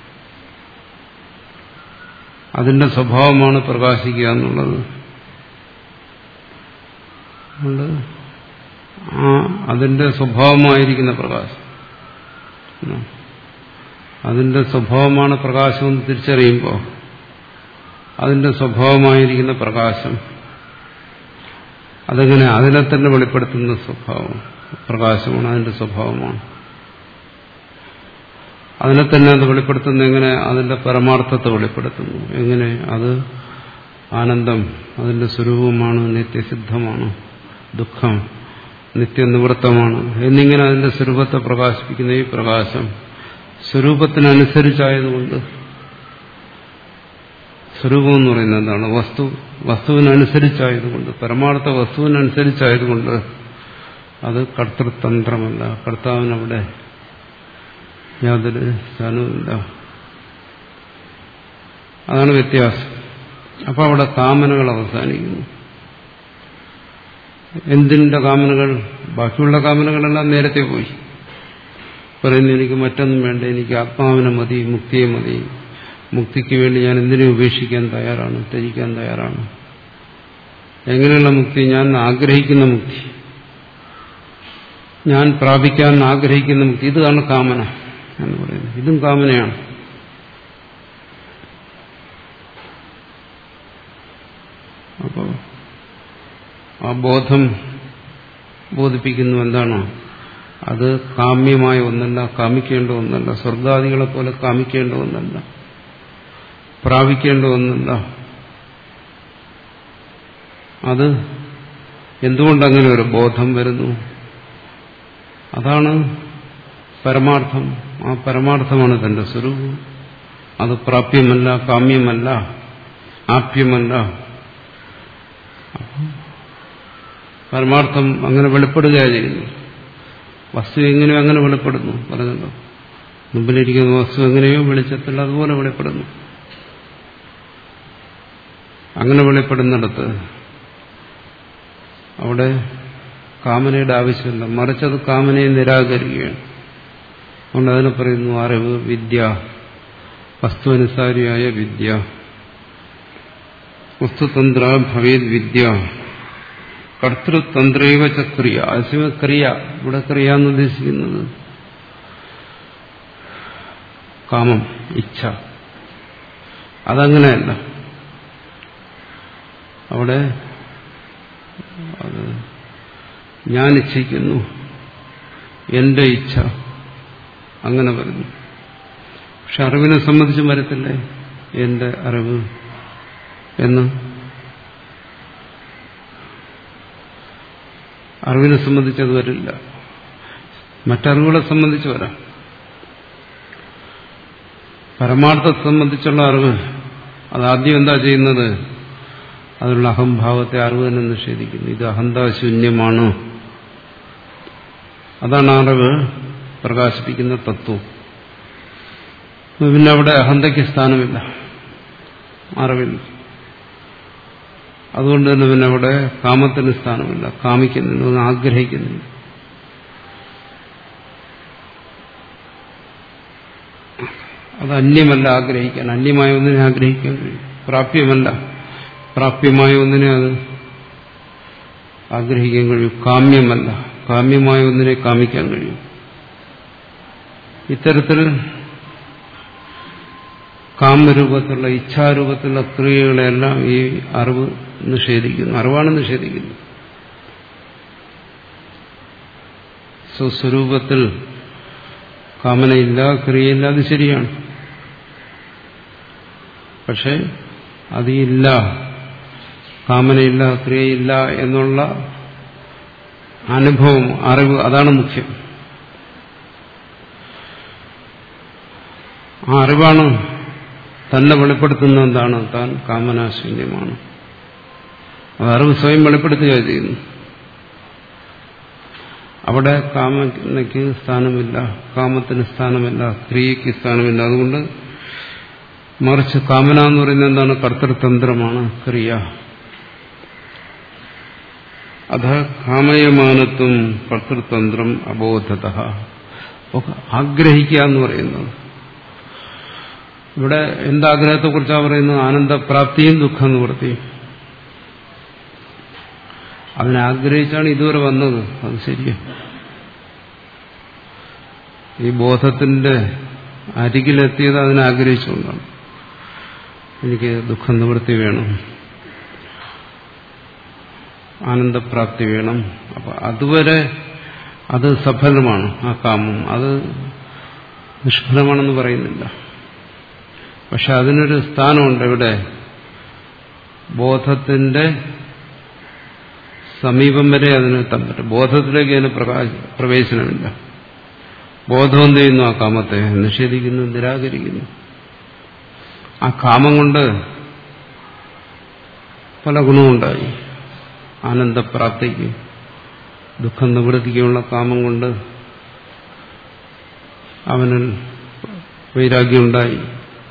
അതിന്റെ സ്വഭാവമാണ് പ്രകാശിക്കുക എന്നുള്ളത്. അതുകൊണ്ട് ആ അതിന്റെ സ്വഭാവമായിരിക്കുന്ന പ്രകാശം, അതിന്റെ സ്വഭാവമാണ് പ്രകാശം എന്ന് തിരിച്ചറിയുമ്പോൾ അതിന്റെ സ്വഭാവമായിരിക്കുന്ന പ്രകാശം അതെങ്ങനെ അതിനെ തന്നെ വെളിപ്പെടുത്തുന്ന സ്വഭാവം പ്രകാശമാണ്, അതിന്റെ സ്വഭാവമാണ്. അതിനെ തന്നെ അത് വെളിപ്പെടുത്തുന്ന എങ്ങനെ? അതിന്റെ പരമാർത്ഥത്തെ വെളിപ്പെടുത്തുന്നു. എങ്ങനെ? അത് ആനന്ദം, അതിന്റെ സ്വരൂപമാണ്, നിത്യസിദ്ധമാണ്, ദുഃഖം നിത്യനിവൃത്തമാണ് എന്നിങ്ങനെ അതിന്റെ സ്വരൂപത്തെ പ്രകാശിപ്പിക്കുന്ന ഈ പ്രകാശം സ്വരൂപത്തിനനുസരിച്ചായതുകൊണ്ട്, സ്വരൂപം എന്ന് പറയുന്നത് എന്താണ്? വസ്തു വസ്തുവിനനുസരിച്ചായതുകൊണ്ട്, പരമാർത്ഥ വസ്തുവിനനുസരിച്ചായതുകൊണ്ട് അത് കർത്തൃതന്ത്രമല്ല. കർത്താവിനവിടെ യാതൊരു സ്ഥാനവുമില്ല. അതാണ് വ്യത്യാസം. അപ്പൊ അവിടെ കാമനകൾ അവസാനിക്കുന്നു. എന്തിന്റെ കാമനകൾ? ബാക്കിയുള്ള കാമനകളെല്ലാം നേരത്തെ പോയി. പറയുന്നു എനിക്ക് മറ്റൊന്നും വേണ്ട, എനിക്ക് ആത്മാവിനെ മതി, മുക്തിയെ മതി, മുക്തിക്ക് വേണ്ടി ഞാൻ എന്തിനെ ഉപേക്ഷിക്കാൻ തയ്യാറാണ്, ത്യജിക്കാൻ തയ്യാറാണ്. എങ്ങനെയുള്ള മുക്തി? ഞാൻ ആഗ്രഹിക്കുന്ന മുക്തി, ഞാൻ പ്രാപിക്കാൻ ആഗ്രഹിക്കുന്ന മുക്തി. ഇതാണ് കാമന എന്ന് പറയുന്നത്. ഇതും കാമനയാണ്. അപ്പോ ആ ബോധം ബോധിപ്പിക്കുന്നു എന്താണ്? അത് കാമ്യമായ ഒന്നല്ല, കാമിക്കേണ്ട ഒന്നല്ല, സ്വർഗാദികളെ പോലെ കാമിക്കേണ്ട ഒന്നല്ല, പ്രാപിക്കേണ്ട ഒന്നല്ല. അത് എന്തുകൊണ്ടങ്ങനെ ഒരു ബോധം വരുന്നു? അതാണ് പരമാർത്ഥം. ആ പരമാർത്ഥമാണ് തന്റെ സ്വരൂപം. അത് പ്രാപ്യമല്ല, കാമ്യമല്ല, ആപ്യമല്ല. പരമാർത്ഥം അങ്ങനെ വെളിപ്പെടുകയാണ് ചെയ്യുന്നു. വസ്തു എങ്ങനെയോ അങ്ങനെ വെളിപ്പെടുന്നു. പറഞ്ഞല്ലോ, മുമ്പിലിരിക്കുന്ന വസ്തു എങ്ങനെയോ വെളിച്ചത്തിൽ അതുപോലെ വെളിപ്പെടുന്നു. അങ്ങനെ വെളിപ്പെടുന്നിടത്ത് അവിടെ കാമനയുടെ ആവശ്യമില്ല, മറിച്ചത് കാമനയെ നിരാകരിക്കുകയാണ്. അതുകൊണ്ട് അതിനെ പറയുന്നു അറിവ്, വിദ്യ, വസ്തുവനുസാരിയായ വിദ്യ. വസ്തുതന്ത്ര ഭവേദ് വിദ്യ, കർത്തൃതന്ത്രൈവ ച ക്രിയ. അസിമ ക്രിയ, ഇവിടെ ക്രിയ എന്ന് ഉദ്ദേശിക്കുന്നത് കാമം, ഇച്ഛ. അതങ്ങനെയല്ല. അവിടെ അത് ഞാൻ ഇച്ഛിക്കുന്നു, എന്റെ ഇച്ഛ, അങ്ങനെ വരുന്നു. പക്ഷെ അറിവിനെ സംബന്ധിച്ച് വരത്തില്ലേ എന്റെ അറിവ് എന്ന്? അറിവിനെ സംബന്ധിച്ചത് വരില്ല. മറ്ററിവുകളെ സംബന്ധിച്ച് വരാം. പരമാർത്ഥത്തെ സംബന്ധിച്ചുള്ള അറിവ് അതാദ്യം എന്താ ചെയ്യുന്നത്? അതിനുള്ള അഹംഭാവത്തെ അറിവ് തന്നെ നിഷേധിക്കുന്നു. ഇത് അഹന്താശൂന്യമാണ്. അതാണ് അറിവ് പ്രകാശിപ്പിക്കുന്ന തത്വം. പിന്നെ അവിടെ അഹന്തയ്ക്ക് സ്ഥാനമില്ല അറിവിൽ. അതുകൊണ്ട് തന്നെ പിന്നെ അവിടെ കാമത്തിന് സ്ഥാനമില്ല, കാമിക്കുന്നില്ല, ആഗ്രഹിക്കുന്നില്ല. അത് അന്യമല്ല ആഗ്രഹിക്കാൻ. അന്യമായ ഒന്നിനെ ആഗ്രഹിക്കാൻ കഴിയും. പ്രാപ്യമല്ല, പ്രാപ്യമായ ഒന്നിനെ അത് ആഗ്രഹിക്കാൻ കഴിയും. കാമ്യമല്ല, കാമ്യമായ ഒന്നിനെ കാമിക്കാൻ കഴിയും. ഇത്തരത്തിൽ കാമരൂപത്തിലുള്ള ഇച്ഛാരൂപത്തിലുള്ള ക്രിയകളെല്ലാം ഈ അറിവ് നിഷേധിക്കുന്നു. അറിവാണ് നിഷേധിക്കുന്നത്. സ്വസ്വരൂപത്തിൽ കാമനയില്ല, ക്രിയയില്ല, അത് ശരിയാണ്. പക്ഷെ അതില്ല, കാമനയില്ല, ക്രിയയില്ല എന്നുള്ള അനുഭവം, അറിവ്, അതാണ് മുഖ്യം. ആ അറിവാണ് തന്നെ വെളിപ്പെടുത്തുന്ന എന്താണ്? താൻ കാമനാശൂന്യമാണ്. അത് അറിവ് സ്വയം വെളിപ്പെടുത്തുകയാണ് ചെയ്യുന്നു. അവിടെ കാമനയ്ക്ക് സ്ഥാനമില്ല, കാമത്തിന് സ്ഥാനമില്ല, ക്രിയയ്ക്ക് സ്ഥാനമില്ല. അതുകൊണ്ട് മറിച്ച് കാമന എന്ന് പറയുന്നത് എന്താണ്? കർത്തൃതന്ത്രമാണ്, ക്രിയ. അധ കാമയമാനത്വം കർത്തൃതന്ത്രം അബോധത. ആഗ്രഹിക്കുക എന്ന് പറയുന്നത് ഇവിടെ എന്താഗ്രഹത്തെക്കുറിച്ചാണ് പറയുന്നത്? ആനന്ദപ്രാപ്തിയും ദുഃഖ നിവൃത്തിയും. അതിനാഗ്രഹിച്ചാണ് ഇതുവരെ വന്നത്, അത് ശരിയാണ്. ഈ ബോധത്തിന്റെ അരികിലെത്തിയത് അതിനാഗ്രഹിച്ചുകൊണ്ടാണ്. എനിക്ക് ദുഃഖ നിവൃത്തി വേണം, ആനന്ദപ്രാപ്തി വേണം. അപ്പൊ അതുവരെ അത് സഫലമാണ്, ആ കാമം. അത് നിഷ്ഫലമാണെന്ന് പറയുന്നില്ല. പക്ഷെ അതിനൊരു സ്ഥാനമുണ്ട്. ഇവിടെ ബോധത്തിന്റെ സമീപം വരെ അതിന് എത്താൻ പറ്റും. ബോധത്തിലേക്ക് അതിന് പ്രവേശനമില്ല. ബോധം എന്ത് ചെയ്യുന്നു? ആ കാമത്തെ നിഷേധിക്കുന്നു, നിരാകരിക്കുന്നു. ആ കാമം കൊണ്ട് പല ഗുണമുണ്ടായി. ആനന്ദപ്രാപ്തിക്ക്, ദുഃഖം നിവൃത്തിക്കുമുള്ള കാമം കൊണ്ട് അവനിൽ വൈരാഗ്യമുണ്ടായി.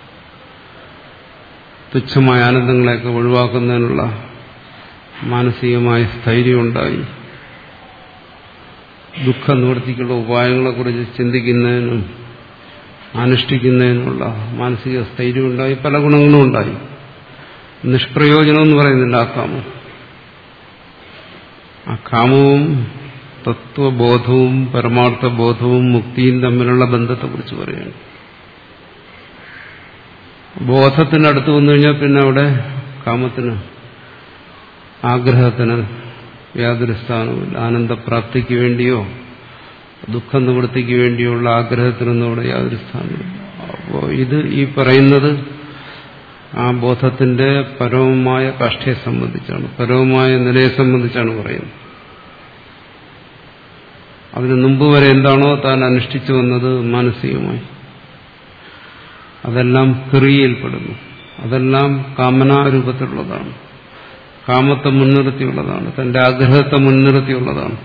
തുച്ഛമായ ആനന്ദങ്ങളെയൊക്കെ ഒഴിവാക്കുന്നതിനുള്ള മാനസികമായ സ്ഥൈര്യമുണ്ടായി. ദുഃഖ നിവൃത്തിക്കുള്ള ഉപായങ്ങളെക്കുറിച്ച് ചിന്തിക്കുന്നതിനും അനുഷ്ഠിക്കുന്നതിനുള്ള മാനസിക സ്ഥൈര്യമുണ്ടായി. പല ഗുണങ്ങളും ഉണ്ടായി. നിഷ്പ്രയോജനമെന്ന് പറയുന്നില്ല ആ കാമം. ആ കാമവും തത്വബോധവും പരമാർത്ഥബോധവും മുക്തിയും തമ്മിലുള്ള ബന്ധത്തെക്കുറിച്ച് പറയുകയാണ്. ബോധത്തിനടുത്ത് വന്നു കഴിഞ്ഞാൽ പിന്നെ അവിടെ കാമത്തിന്, ആഗ്രഹത്തിന് യാതൊരു സ്ഥാനവുമില്ല. ആനന്ദപ്രാപ്തിക്ക് വേണ്ടിയോ ദുഃഖ നിവൃത്തിക്ക് വേണ്ടിയുള്ള ആഗ്രഹത്തിനൊന്നും അവിടെ യാതൊരു സ്ഥാനമില്ല. അപ്പോൾ ഇത് ഈ പറയുന്നത് ആ ബോധത്തിന്റെ പരമമായ കാഷ്ഠയെ സംബന്ധിച്ചാണ്, പരമമായ നിലയെ സംബന്ധിച്ചാണ് പറയുന്നത്. അതിനു മുമ്പ് വരെ എന്താണോ താൻ അനുഷ്ഠിച്ചു വന്നത് മാനസികമായി, അതെല്ലാം ക്രിയയിൽപ്പെടുന്നു. അതെല്ലാം കാമനാരൂപത്തിലുള്ളതാണ്, കാമത്തെ മുൻനിർത്തിയുള്ളതാണ്, തന്റെ ആഗ്രഹത്തെ മുൻനിർത്തിയുള്ളതാണ്.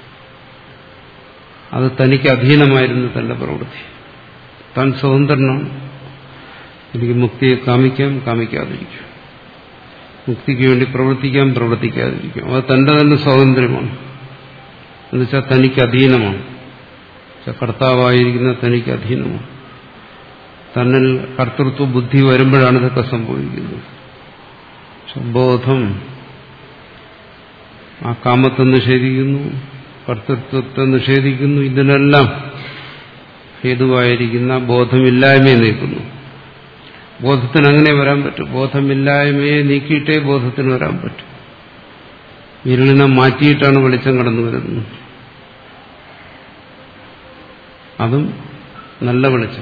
അത് തനിക്ക് അധീനമായിരുന്നു തന്റെ പ്രവൃത്തി. താൻ സ്വതന്ത്രനാണ്. എനിക്ക് മുക്തിയെ കാമിക്കാം, കാമിക്കാതിരിക്കും. മുക്തിക്ക് വേണ്ടി പ്രവർത്തിക്കാം, പ്രവർത്തിക്കാതിരിക്കാം. അത് തന്റെ തന്നെ സ്വാതന്ത്ര്യമാണ്. എന്നുവെച്ചാൽ തനിക്ക് അധീനമാണ്. കർത്താവായിരിക്കുന്ന തനിക്ക് അധീനമാണ്. തന്നിൽ കർത്തൃത്വ ബുദ്ധി വരുമ്പോഴാണ് ഇതൊക്കെ സംഭവിക്കുന്നത്. ബോധം ആ കാമത്തെ നിഷേധിക്കുന്നു, കർത്തൃത്വത്തെ നിഷേധിക്കുന്നു. ഇതിനെല്ലാം ഹേതുവായിരിക്കുന്ന ബോധമില്ലായ്മയെ നീക്കുന്നു. ബോധത്തിന് അങ്ങനെ വരാൻ പറ്റും. ബോധമില്ലായ്മയെ നീക്കിയിട്ടേ ബോധത്തിന് വരാൻ പറ്റും. ഇരുളിനെ മാറ്റിയിട്ടാണ് വെളിച്ചം കടന്നു വരുന്നത്. അതും നല്ല വെളിച്ചം.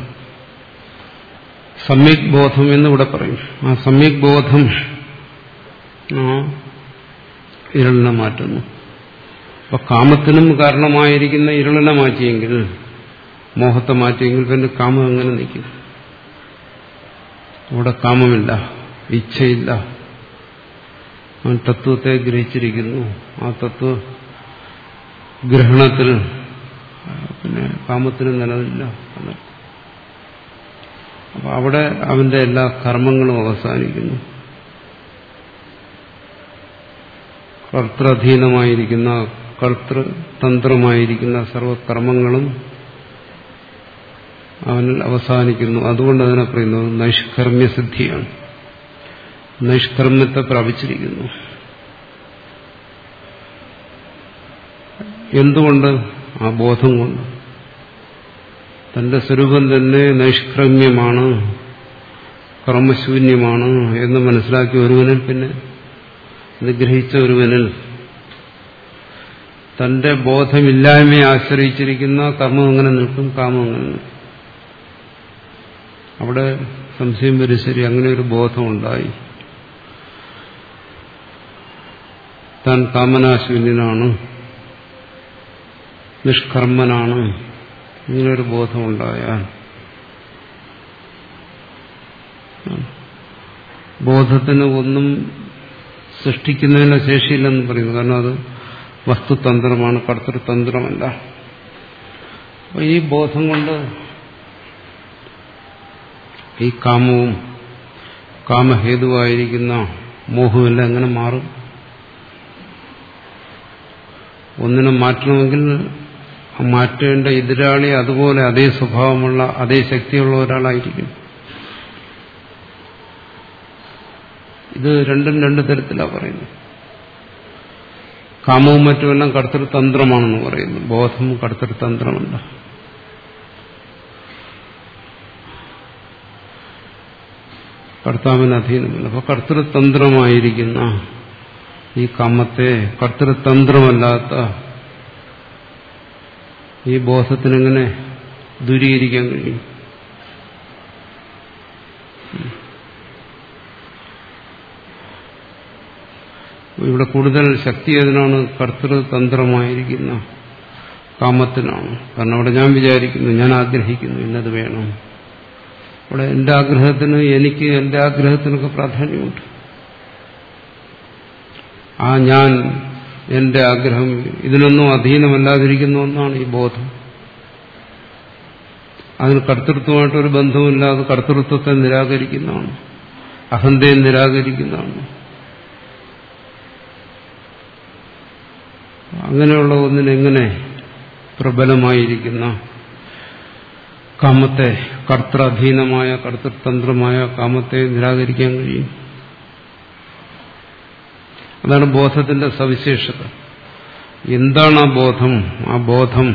സമ്യക് ബോധം എന്നിവിടെ പറയും. ആ സമ്യക് ബോധം ഇരുളിനെ മാറ്റുന്നു. അപ്പൊ കാമത്തിനും കാരണമായിരിക്കുന്ന ഇരുളിനെ മാറ്റിയെങ്കിൽ, മോഹത്തെ മാറ്റിയെങ്കിൽ പിന്നെ കാമം എങ്ങനെ നിൽക്കും? അവിടെ കാമമില്ല, ഇച്ഛയില്ല. അവൻ തത്വത്തെ ഗ്രഹിച്ചിരിക്കുന്നു. ആ തത്വ ഗ്രഹണത്തിൽ പിന്നെ കാമത്തിന് നിലവില്ല. അപ്പൊ അവിടെ അവന്റെ എല്ലാ കർമ്മങ്ങളും അവസാനിക്കുന്നു. കർത്തൃധീനമായിരിക്കുന്ന, കർത്തൃതന്ത്രമായിരിക്കുന്ന സർവകർമ്മങ്ങളും അവനിൽ അവസാനിക്കുന്നു. അതുകൊണ്ട് അതിനെ പറയുന്നത് നൈഷ്കർമ്മ്യസിദ്ധിയാണ്. നൈഷ്കർമ്മ്യത്തെ പ്രാപിച്ചിരിക്കുന്നു. എന്തുകൊണ്ട്? ആ ബോധം കൊണ്ട്. തന്റെ സ്വരൂപം തന്നെ നൈഷ്കർമ്മ്യമാണ്, കർമ്മശൂന്യമാണ് എന്ന് മനസ്സിലാക്കിയ ഒരുവനിൽ, പിന്നെ ഇത് ഗ്രഹിച്ച ഒരുവനിൽ തന്റെ ബോധമില്ലായ്മയെ ആശ്രയിച്ചിരിക്കുന്ന കർമ്മം എങ്ങനെ നിൽക്കും, കാമം എങ്ങനെ നിൽക്കും? അവിടെ സംശയം വരും. ശരി, അങ്ങനെ ഒരു ബോധമുണ്ടായി, താൻ കാമനാശൂന്യനാണ്, നിഷ്കർമ്മനാണ്, ഇങ്ങനൊരു ബോധമുണ്ടായാൽ ബോധത്തിന് ഒന്നും സൃഷ്ടിക്കുന്നതിന് ശേഷിയില്ലെന്ന് പറയുന്നു. കാരണം അത് വസ്തുതന്ത്രമാണ്, കർത്തൃതന്ത്രമല്ല. അപ്പോൾ ഈ ബോധം കൊണ്ട് ഈ കാമവും കാമഹേതുവായിരിക്കുന്ന മോഹമെല്ലാം എങ്ങനെ മാറും? ഒന്നിനെ മാറ്റണമെങ്കിൽ മാറ്റേണ്ട എതിരാളി അതുപോലെ അതേ സ്വഭാവമുള്ള അതേ ശക്തിയുള്ള ഒരാളായിരിക്കും. ഇത് രണ്ടും രണ്ട് തരത്തിലാണ് പറയുന്നത്. കാമവും മറ്റുമെല്ലാം കർത്തൃതന്ത്രമാണെന്ന് പറയുന്നു, ബോധം കർത്തൃതന്ത്രമല്ല. കർത്താവിന് അധീനമല്ല. അപ്പോൾ കർത്തൃതന്ത്രമായിരിക്കുന്ന ഈ കാമത്തെ കർത്തൃതന്ത്രമല്ലാത്ത ഈ ബോധത്തിനെങ്ങനെ ദൂരീകരിക്കാൻ കഴിയും? ഇവിടെ കൂടുതൽ ശക്തി ഏതിനാണ്? കർത്തൃതന്ത്രമായിരിക്കുന്ന കാമത്തിനാണ്. കാരണം അവിടെ ഞാൻ വിചാരിക്കുന്നു, ഞാൻ ആഗ്രഹിക്കുന്നു, ഇന്നത് വേണം. അവിടെ എന്റെ ആഗ്രഹത്തിന്, എനിക്ക് എന്റെ ആഗ്രഹത്തിനൊക്കെ പ്രാധാന്യമുണ്ട്. ആ ഞാൻ, എന്റെ ആഗ്രഹം, ഇതിനൊന്നും അധീനമല്ലാതിരിക്കുന്ന ഒന്നാണ് ഈ ബോധം. അതിന് കർത്തൃത്വമായിട്ടൊരു ബന്ധമില്ല. അത് കർത്തൃത്വത്തെ നിരാകരിക്കുന്നതാണ്, അഹന്തയെ നിരാകരിക്കുന്നതാണ്. അങ്ങനെയുള്ള ഒന്നിനെങ്ങനെ പ്രബലമായിരിക്കുന്ന കാമത്തെ, കർത്തൃധീനമായ കർത്തൃതന്ത്രമായ കാമത്തെ നിരാകരിക്കാൻ കഴിയും? അതാണ് ബോധത്തിന്റെ സവിശേഷത. എന്താണ് ആ ബോധം? ആ ബോധം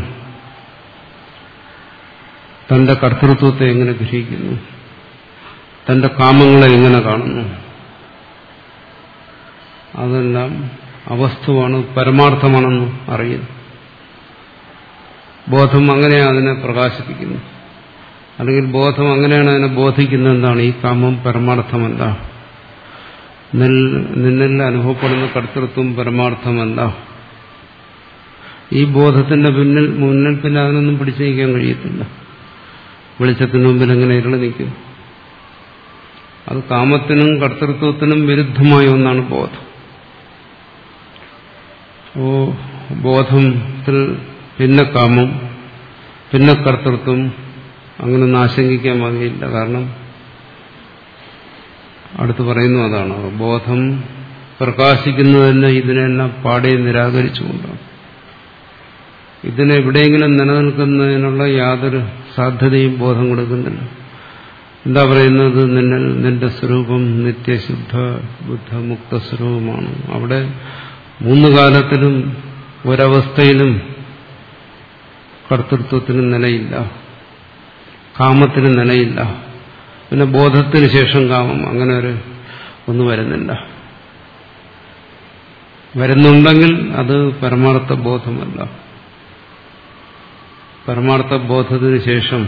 തന്റെ കർത്തൃത്വത്തെ എങ്ങനെ ഗ്രഹിക്കുന്നു, തന്റെ കാമങ്ങളെ എങ്ങനെ കാണുന്നു, അതെല്ലാം അവസ്തുവാണ്, പരമാർത്ഥമാണെന്ന് അറിയുന്നു. ബോധം അങ്ങനെയാണ് അതിനെ പ്രകാശിപ്പിക്കുന്നു. അല്ലെങ്കിൽ ബോധം അങ്ങനെയാണ് അതിനെ ബോധിക്കുന്നത്. എന്താണ്? ഈ കാമം പരമാർത്ഥമല്ല, നിന്നിൽ അനുഭവപ്പെടുന്ന കർത്തൃത്വം പരമാർത്ഥമല്ല. ഈ ബോധത്തിന്റെ പിന്നിൽ മുന്നിൽ പിന്നെ അതിനൊന്നും പിടിച്ചു നീക്കാൻ കഴിയത്തില്ല. വെളിച്ചത്തിന് മുമ്പിൽ എങ്ങനെ ഇരുള് നിൽക്കും? അത് കാമത്തിനും കർത്തൃത്വത്തിനും വിരുദ്ധമായ ഒന്നാണ് ബോധം. ഓ ബോധത്തിൽ പിന്നെ കാമം, പിന്നെ കർത്തൃത്വം, അങ്ങനൊന്നും ആശങ്കിക്കാൻ വകയില്ല. കാരണം അടുത്ത് പറയുന്നു അതാണ്, ബോധം പ്രകാശിക്കുന്നത് തന്നെ ഇതിനെല്ലാം പാടെ നിരാകരിച്ചുകൊണ്ടാണ്. ഇതിനെ എവിടെയെങ്കിലും നിലനിൽക്കുന്നതിനുള്ള യാതൊരു സാധ്യതയും ബോധം കൊടുക്കുന്നില്ല. എന്താ പറയുന്നത്? നിന്നിൽ നിന്റെ സ്വരൂപം നിത്യശുദ്ധ ബുദ്ധമുക്ത സ്വരൂപമാണ്. അവിടെ മൂന്ന് കാലത്തിലും ഒരവസ്ഥയിലും കർത്തൃത്വത്തിന് നിലയില്ല, കാമത്തിന് നിലയില്ല. പിന്നെ ബോധത്തിന് ശേഷം കാമം, അങ്ങനെ ഒരു ഒന്നും വരുന്നില്ല. വരുന്നുണ്ടെങ്കിൽ അത് പരമാർത്ഥ ബോധമല്ല. പരമാർത്ഥ ബോധത്തിന് ശേഷം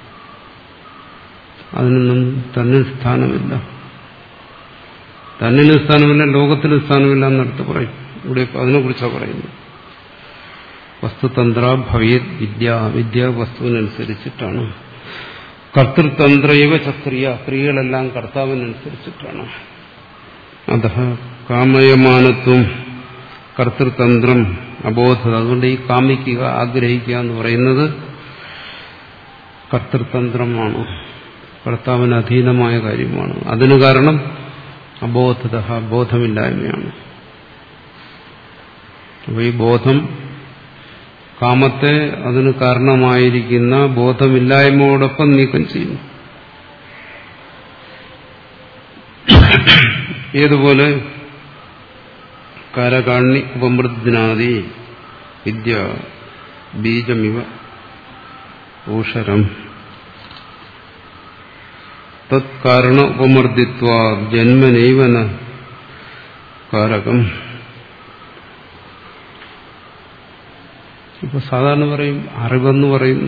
അതിനൊന്നും തന്നിൽ സ്ഥാനമില്ല. തന്നിന് സ്ഥാനമില്ല, ലോകത്തിന് സ്ഥാനമില്ല എന്നടുത്ത് പറയും. ഇവിടെ അതിനെക്കുറിച്ചാണ് പറയുന്നത്. വസ്തുതന്ത്ര ഭവേത് വിദ്യ, വിദ്യ വസ്തുവിനനുസരിച്ചിട്ടാണ്. കർത്തൃതന്ത്രൈവ ചക്രിയ, ക്രിയകളെല്ലാം കർത്താവിനനുസരിച്ചിട്ടാണ്. അത കാമയമാനത്വം കർത്തൃതന്ത്രം അബോധത. അതുകൊണ്ട് ഈ കാമിക്കുക, ആഗ്രഹിക്കുക എന്ന് പറയുന്നത് കർത്തൃതന്ത്രമാണ്, കർത്താവിന് അധീനമായ കാര്യമാണ്. അതിന് കാരണം അബോധത, ബോധമില്ലായ്മയാണ്. അപ്പോൾ ഈ ബോധം കാമത്തെ അതിന് കാരണമായിരിക്കുന്ന ബോധമില്ലായ്മയോടൊപ്പം നീക്കം ചെയ്യുന്നു. ഏതുപോലെ കാരകാണ്ണി ഉപമൃദ്നാദി വിദ്യ ബീജമിവ ഊഷരം തത്കാരണ ഉപമർദ്ദിത്വാ ജന്മനൈവന കാരകം. ഇപ്പൊ സാധാരണ പറയും അറിവെന്ന് പറയുന്നു,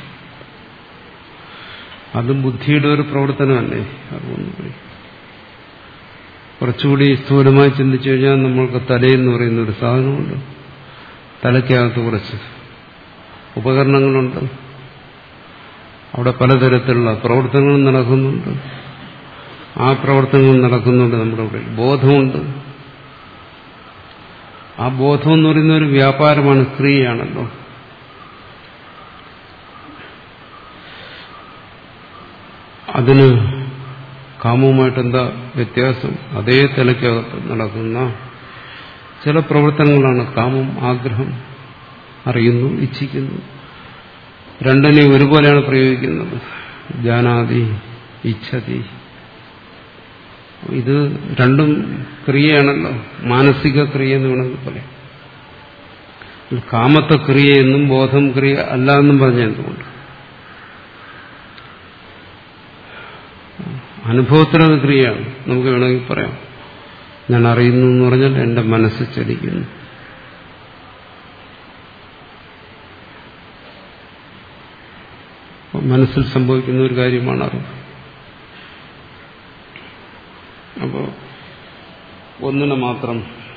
അതും ബുദ്ധിയുടെ ഒരു പ്രവർത്തനമല്ലേ അറിവെന്ന് പറയും. കുറച്ചുകൂടി സ്ഥൂലമായി ചിന്തിച്ചു കഴിഞ്ഞാൽ നമ്മൾക്ക് തലയെന്ന് പറയുന്ന ഒരു സാധനമുണ്ട്. തലയ്ക്കകത്ത് കുറച്ച് ഉപകരണങ്ങളുണ്ട്. അവിടെ പലതരത്തിലുള്ള പ്രവർത്തനങ്ങൾ നടക്കുന്നുണ്ട്. ആ പ്രവർത്തനങ്ങൾ നടക്കുന്നുണ്ട്. നമ്മുടെ ഉള്ളിൽ ബോധമുണ്ട്. ആ ബോധം എന്ന് പറയുന്ന ഒരു വ്യാപാരമാണ്, ക്രിയയാണല്ലോ. അതിന് കാമവുമായിട്ട് എന്താ വ്യത്യാസം? അതേ തലയ്ക്കകത്ത് നടക്കുന്ന ചില പ്രവർത്തനങ്ങളാണ് കാമം, ആഗ്രഹം, അറിയുന്നു, ഇച്ഛിക്കുന്നു. രണ്ടിനെ ഒരുപോലെയാണ് പ്രയോഗിക്കുന്നത്. ജാനാതി, ഇച്ഛതി. ഇത് രണ്ടും ക്രിയയാണല്ലോ, മാനസിക ക്രിയ എന്ന് വേണമെങ്കിൽ പറയാം. കാമത്തെ ക്രിയ എന്നും ബോധം ക്രിയ അല്ല എന്നും പറഞ്ഞ എന്തുകൊണ്ട്? അനുഭവത്തിലത് ക്രിയയാണ്. നമുക്ക് വേണമെങ്കിൽ പറയാം, ഞാൻ അറിയുന്നു എന്ന് പറഞ്ഞാൽ എന്റെ മനസ്സ് ചലിക്കുന്നു. മനസ്സിൽ സംഭവിക്കുന്ന ഒരു കാര്യമാണ് അറിവ്. അപ്പോൾ ഒന്നിനെ മാത്രം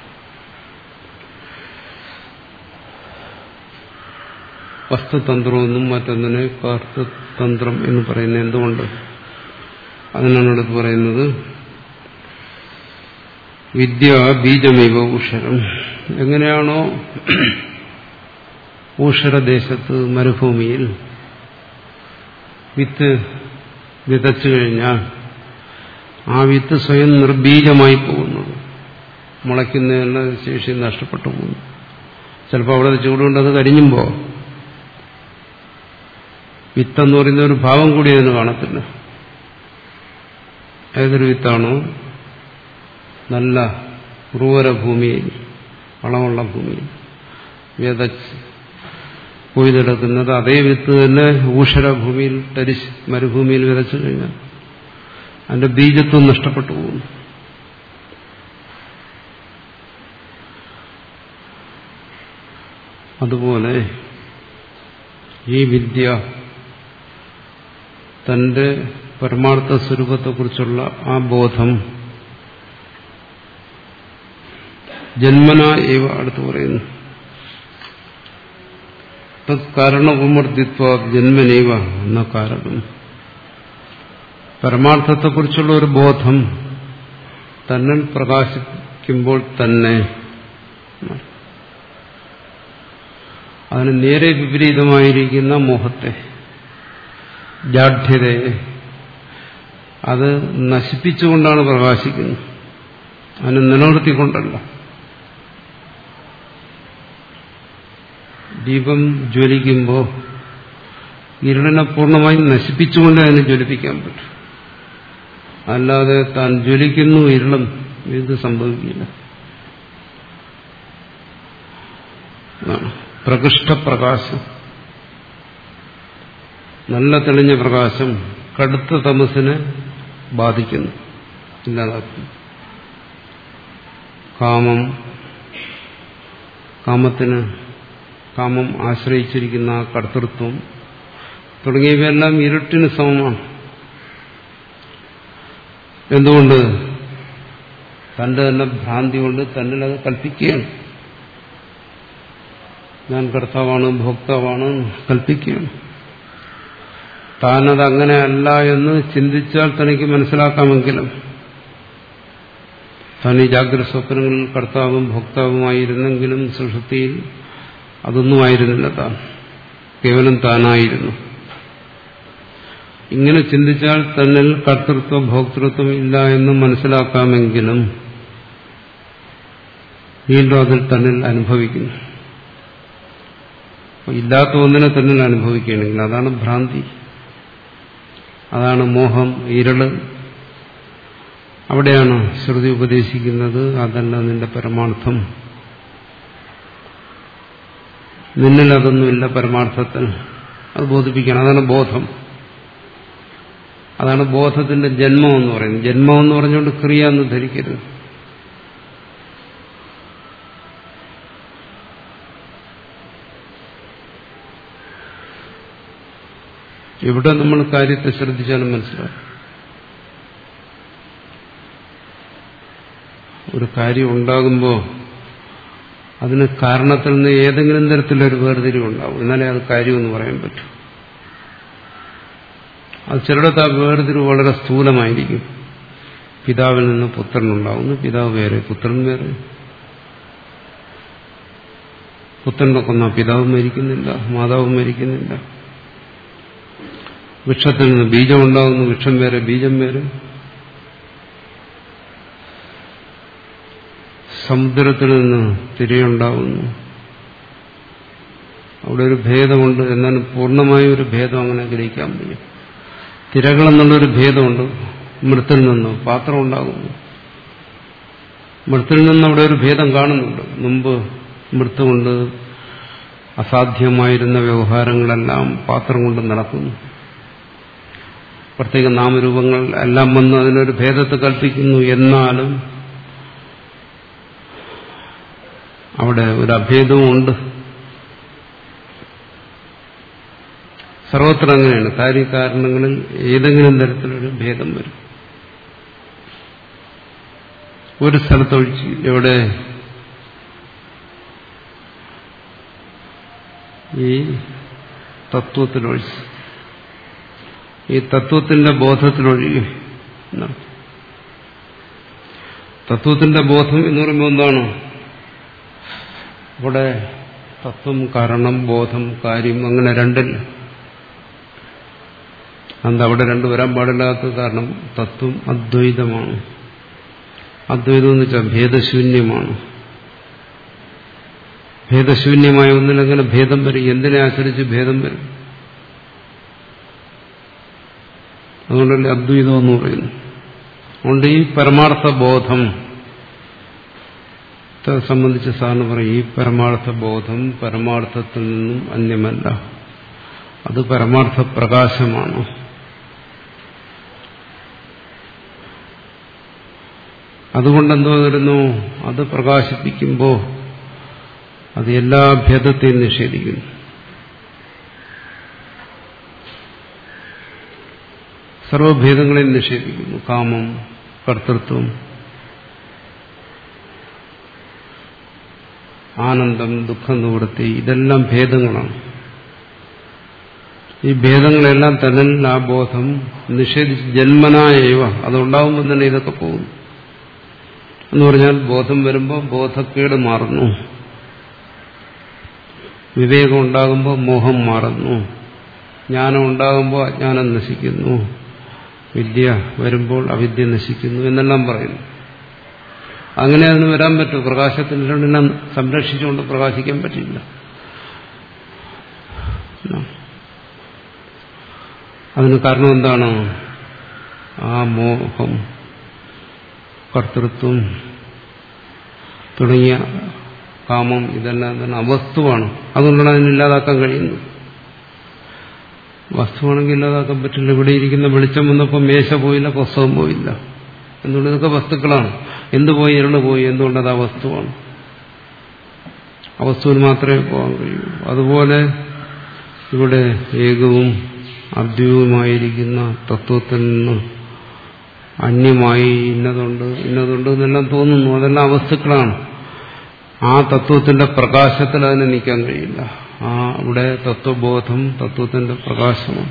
വസ്തുതന്ത്രമെന്നും മറ്റൊന്നിനെ കർത്തൃതന്ത്രം എന്ന് പറയുന്നത് എന്തുകൊണ്ട്? അതിനാണ് അടുത്ത് പറയുന്നത് വിദ്യ ബീജമേവ ഊഷരം. എങ്ങനെയാണോ ഊഷരദേശത്ത് മരുഭൂമിയിൽ വിത്ത് വിതച്ചു കഴിഞ്ഞാൽ ആ വിത്ത് സ്വയം നിർബീജമായി പോകുന്നത്, മുളയ്ക്കുന്നതിനുള്ള ശേഷി നഷ്ടപ്പെട്ടു പോകുന്നു. ചിലപ്പോൾ അവിടെ ചൂടുകൊണ്ട് അത് കരിഞ്ഞുമ്പോൾ വിത്തെന്ന് പറയുന്ന ഒരു ഭാവം കൂടി അതിന് കാണത്തില്ല. ഏതൊരു വിത്താണോ നല്ല ഉർവര ഭൂമിയിൽ, വളമുള്ള ഭൂമിയിൽ വിതച്ച് കൊയ്തെടുക്കുന്നത്, അതേ വിത്ത് തന്നെ ഊഷര ഭൂമിയിൽ തരിശ് മരുഭൂമിയിൽ വിതച്ചു കഴിഞ്ഞാൽ അതിന്റെ ബീജത്വം നഷ്ടപ്പെട്ടു പോകുന്നു. അതുപോലെ ഈ വിദ്യ തന്റെ പരമാർത്ഥ സ്വരൂപത്തെക്കുറിച്ചുള്ള ആ ബോധം ജന്മന ഏവ അടുത്ത് പറയുന്നു. തത് കാരണോപമർദ്ദിത്വ ജന്മനേവ എന്ന കാരണം. പരമാർത്ഥത്തെക്കുറിച്ചുള്ള ഒരു ബോധം തന്നിൽ പ്രകാശിക്കുമ്പോൾ തന്നെ അതിന് നേരെ വിപരീതമായിരിക്കുന്ന മോഹത്തെ, ജാഠ്യതയെ അത് നശിപ്പിച്ചുകൊണ്ടാണ് പ്രകാശിക്കുന്നത്, അതിനെ നിലനിർത്തിക്കൊണ്ടല്ല. ദീപം ജ്വലിക്കുമ്പോൾ ഇരുളിനെ പൂർണ്ണമായി നശിപ്പിച്ചുകൊണ്ട് അതിനെ ജ്വലിപ്പിക്കാൻ പറ്റും. അല്ലാതെ താൻ ജ്വലിക്കുന്നു ഇരുളും ഇത് സംഭവിക്കില്ല. പ്രകൃഷ്ടപ്രകാശം, നല്ല തെളിഞ്ഞ പ്രകാശം കടുത്ത തമസിനെ ബാധിക്കുന്നു, ഇല്ലാതാക്കുന്നു. കാമം, കാമത്തിന് കാമം ആശ്രയിച്ചിരിക്കുന്ന കർത്തൃത്വം തുടങ്ങിയവയെല്ലാം ഇരുട്ടിന് സമമാണ്. എന്തുകൊണ്ട്? തന്റെ തന്നെ ഭ്രാന്തി കൊണ്ട് തന്നിൽ അത് കൽപ്പിക്കുകയാണ്. ഞാൻ കർത്താവാണ്, ഭോക്താവാണ് കൽപ്പിക്കുകയാണ്. താനത് അങ്ങനെയല്ല എന്ന് ചിന്തിച്ചാൽ തനിക്ക് മനസ്സിലാക്കാമെങ്കിലും താൻ ഈ ജാഗ്രത സ്വപ്നങ്ങളിൽ കർത്താവും ഭോക്താവുമായിരുന്നെങ്കിലും സുഷുപ്തിയിൽ അതൊന്നും ആയിരുന്നില്ല. താൻ കേവലം താനായിരുന്നു. ഇങ്ങനെ ചിന്തിച്ചാൽ തന്നിൽ കർത്തൃത്വം ഭോക്തൃത്വം ഇല്ല എന്ന് മനസ്സിലാക്കാമെങ്കിലും വീണ്ടും അതിൽ തന്നിൽ അനുഭവിക്കുന്നു. ഇല്ലാത്ത ഒന്നിനെ തന്നിൽ അനുഭവിക്കുകയാണെങ്കിൽ അതാണ് ഭ്രാന്തി, അതാണ് മോഹം, ഇരുള്. അവിടെയാണ് ശ്രുതി ഉപദേശിക്കുന്നത് അതല്ല നിന്റെ പരമാർത്ഥം, നിന്നിൽ അതൊന്നുമില്ല പരമാർത്ഥത്തിൽ. അത് ബോധിപ്പിക്കണം. അതാണ് ബോധം. അതാണ് ബോധത്തിന്റെ ജന്മം എന്ന് പറയുന്നത്. ജന്മം എന്ന് പറഞ്ഞുകൊണ്ട് ക്രിയ എന്ന് ധരിക്കരുത്. ഇവിടെ നമ്മൾ കാര്യത്തെ ശ്രദ്ധിച്ചാലും മനസ്സിലാവും. ഒരു കാര്യം ഉണ്ടാകുമ്പോൾ അതിന് കാരണത്തിൽ നിന്ന് ഏതെങ്കിലും തരത്തിലൊരു വേർതിരിവുണ്ടാവും, എന്നാലേ അത് കാര്യമെന്ന് പറയാൻ പറ്റൂ. അത് ചിലയിടത്ത് ആ വേർതിരിവ് വളരെ സ്ഥൂലമായിരിക്കും. പിതാവിൽ നിന്ന് പുത്രനുണ്ടാവുന്നു, പിതാവ് വേറെ പുത്രൻ വേറെ. പുത്രനെ കൊന്ന പിതാവ് മരിക്കുന്നില്ല, മാതാവ് മരിക്കുന്നില്ല. വൃക്ഷത്തിൽ നിന്ന് ബീജം ഉണ്ടാകുന്നു, വൃക്ഷം വേറെ ബീജം വേറെ. സമുദ്രത്തിൽ നിന്ന് തിരയുണ്ടാകുന്നു. അവിടെ ഒരു ഭേദമുണ്ട്, എന്നാലും പൂർണ്ണമായ ഒരു ഭേദം അങ്ങനെ ഗ്രഹിക്കാൻ വയ്യ. തിരകളെന്നുള്ളൊരു ഭേദമുണ്ട്. മൃത്തിൽ നിന്ന് പാത്രം ഉണ്ടാകുന്നു. മൃത്തിൽ നിന്ന് അവിടെ ഒരു ഭേദം കാണുന്നുണ്ട്. മുമ്പ് മൃത്തുകൊണ്ട് അസാധ്യമായിരുന്ന വ്യവഹാരങ്ങളെല്ലാം പാത്രം കൊണ്ട് നടക്കുന്നു. പ്രത്യേക നാമരൂപങ്ങൾ എല്ലാം വന്ന് അതിനൊരു ഭേദത്തെ കൽപ്പിക്കുന്നു. എന്നാലും അവിടെ ഒരു അഭേദവും ഉണ്ട്. സർവത്ര അങ്ങനെയാണ്. കാര്യകാരണങ്ങളിൽ ഏതെങ്കിലും തരത്തിലൊരു ഭേദം വരും. ഒരു സ്ഥലത്തൊഴിച്ച് എവിടെ ഈ തത്വത്തിലൊഴിച്ച് ഈ തത്വത്തിന്റെ ബോധത്തിലൊഴികെ. തത്വത്തിന്റെ ബോധം എന്ന് പറയുമ്പോൾ എന്താണ്? ഇവിടെ തത്വം, കാരണം, ബോധം, കാര്യം അങ്ങനെ രണ്ടില്ല. എന്താ അവിടെ രണ്ടു വരാൻ പാടില്ലാത്ത കാരണം തത്വം അദ്വൈതമാണ്. അദ്വൈതം എന്ന് വെച്ചാൽ ഭേദശൂന്യമാണ്. ഭേദശൂന്യമായ ഒന്നിലെങ്ങനെ ഭേദം വരും? എന്തിനെ ആശ്രയിച്ച് ഭേദം വരും? അതുകൊണ്ടല്ലേ അദ്വൈതം എന്ന് പറയുന്നു. അതുകൊണ്ട് ഈ പരമാർത്ഥ ബോധം സംബന്ധിച്ച് സാറിന് പറയും, ഈ പരമാർത്ഥ ബോധം പരമാർത്ഥത്തിൽ നിന്നും അന്യമല്ല. അത് പരമാർത്ഥ പ്രകാശമാണ്. അതുകൊണ്ടെന്തോ വരുന്നു? അത് പ്രകാശിപ്പിക്കുമ്പോൾ അത് എല്ലാ ഭേദത്തെയും നിഷേധിക്കുന്നു. സർവഭേദങ്ങളെയും നിഷേധിക്കുന്നു. കാമം, കർത്തൃത്വം, ആനന്ദം, ദുഃഖം, നിവൃത്തി, ഇതെല്ലാം ഭേദങ്ങളാണ്. ഈ ഭേദങ്ങളെല്ലാം തന്നെ ആ ബോധം നിഷേധിച്ച് ജന്മനായവ അതുണ്ടാകുമ്പോൾ തന്നെ ഇതൊക്കെ പോകുന്നു. എന്ന് പറഞ്ഞാൽ ബോധം വരുമ്പോൾ ബോധക്കേട് മാറുന്നു. വിവേകം ഉണ്ടാകുമ്പോൾ മോഹം മാറുന്നു. ജ്ഞാനം ഉണ്ടാകുമ്പോൾ അജ്ഞാനം നശിക്കുന്നു. വിദ്യ വരുമ്പോൾ അവിദ്യ നശിക്കുന്നു എന്നെല്ലാം പറയുന്നു. അങ്ങനെ അതിന് വരാൻ പറ്റും. പ്രകാശത്തിനെല്ലാം സംരക്ഷിച്ചുകൊണ്ട് പ്രകാശിക്കാൻ പറ്റില്ല. അതിന് കാരണം എന്താണ്? ആ മോഹം, കർത്തൃത്വം തുടങ്ങിയ കാമം, ഇതെല്ലാം തന്നെ അവസ്തുവാണ്. അതുകൊണ്ടാണ് അതിനില്ലാതാക്കാൻ കഴിയുന്നത്. വസ്തുവാണെങ്കിൽ ഇല്ലാതാക്കാൻ പറ്റില്ല. ഇവിടെ ഇരിക്കുന്ന വെളിച്ചം വന്നപ്പോൾ മേശ പോയില്ല, പുസ്തകം പോയില്ല. എന്തുകൊണ്ട്? ഇതൊക്കെ വസ്തുക്കളാണ്. എന്ത് പോയി? ഇരുള് പോയി. എന്തുകൊണ്ടത് ആ വസ്തുവാണ്. ആ വസ്തുവിന് മാത്രമേ പോകാൻ കഴിയൂ. അതുപോലെ ഇവിടെ ഏകവും അദ്വൈതവുമായിരിക്കുന്ന തത്വത്തിൽ നിന്ന് അന്യമായി ഇന്നതുണ്ട് ഇന്നതുണ്ട് എന്നെല്ലാം തോന്നുന്നു. അതെല്ലാം വസ്തുക്കളാണ്. ആ തത്വത്തിന്റെ പ്രകാശത്തിൽ അതിന് നിൽക്കാൻ കഴിയില്ല. ആ അവിടെ തത്വബോധം തത്വത്തിന്റെ പ്രകാശമാണ്.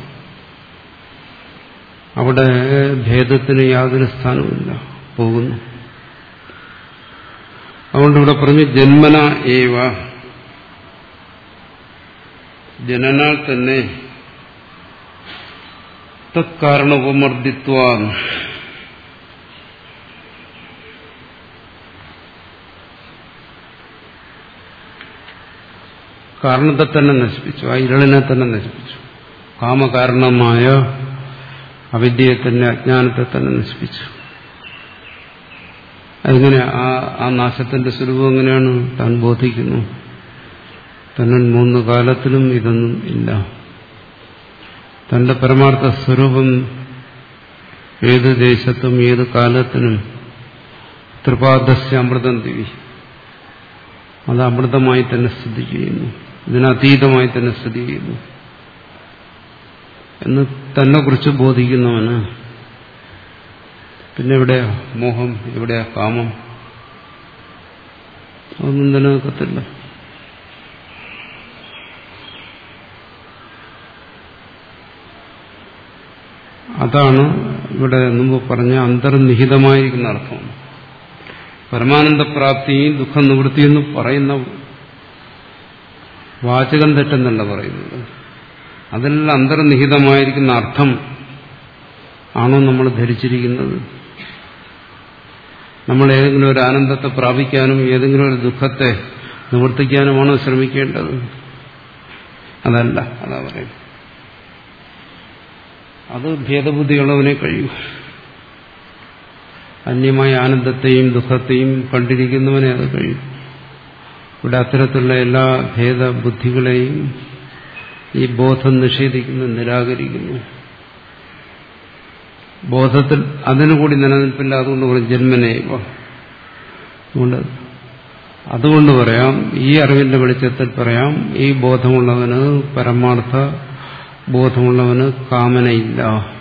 അവിടെ ഭേദത്തിന് യാതൊരു സ്ഥാനവുമില്ല, പോകുന്നു. അതുകൊണ്ട് ഇവിടെ പറഞ്ഞു ജന്മന ഏവ, ജനനാൽ തന്നെ തത്കാരണോപമർദ്ദിത്വ, കാരണത്തെ തന്നെ നശിപ്പിച്ചു. ആ ഇരളിനെ തന്നെ നശിപ്പിച്ചു. കാമകാരണമായ അവിദ്യയെ തന്നെ, അജ്ഞാനത്തെ തന്നെ നശിപ്പിച്ചു. അതിങ്ങനെ ആ ആ നാശത്തിന്റെ സ്വരൂപം എങ്ങനെയാണ്? താൻ ബോധിക്കുന്നു. തന്നെ മൂന്ന് കാലത്തിലും ഇതൊന്നും ഇല്ല. തന്റെ പരമാർത്ഥ സ്വരൂപം ഏത് ദേശത്തും ഏത് കാലത്തിനും ത്രിപാദസ്യ അമൃതം ദിവി, അത് അമൃതമായി തന്നെ സ്ഥിതി ചെയ്യുന്നു. ഇതിനതീതമായി തന്നെ സ്ഥിതി ചെയ്യുന്നു എന്ന് തന്നെ കുറിച്ച് ബോധിക്കുന്നവന് പിന്നെ എവിടെയാ മോഹം, എവിടെയാ കാമം? അതൊന്നും നിലനിൽക്കത്തില്ല. അതാണ് ഇവിടെ മുമ്പ് പറഞ്ഞ അന്തർനിഹിതമായിരിക്കുന്ന അർത്ഥം. പരമാനന്ദപ്രാപ്തിയും ദുഃഖ നിവൃത്തിയെന്ന് പറയുന്ന വാചകം തെറ്റെന്നല്ല പറയുന്നത്. അതിൽ അന്തർനിഹിതമായിരിക്കുന്ന അർത്ഥം ആണോ നമ്മൾ ധരിച്ചിരിക്കുന്നത്? നമ്മൾ ഏതെങ്കിലും ഒരു ആനന്ദത്തെ പ്രാപിക്കാനും ഏതെങ്കിലും ഒരു ദുഃഖത്തെ നിവർത്തിക്കാനുമാണോ ശ്രമിക്കേണ്ടത്? അതല്ല, അതാ പറയുന്നത്. അത് ഭേദബുദ്ധിയുള്ളവനെ കഴിയൂ. അന്യമായ ആനന്ദത്തെയും ദുഃഖത്തെയും കണ്ടിരിക്കുന്നവനെ അത് കഴിയും. ഇവിടെ അത്തരത്തിലുള്ള എല്ലാ ഭേദബുദ്ധികളെയും ഈ ബോധം നിഷേധിക്കുന്നു, നിരാകരിക്കുന്നു. ബോധത്തിൽ അതിനുകൂടി നിലനിൽപ്പില്ല. അതുകൊണ്ട് പറയും ജന്മനേവ. അതുകൊണ്ട് അതുകൊണ്ട് പറയാം, ഈ അറിവിന്റെ വെളിച്ചത്തിൽ പറയാം, ഈ ബോധമുള്ളവന്, പരമാർത്ഥ ബോധമുള്ളവന് കാമനയില്ല,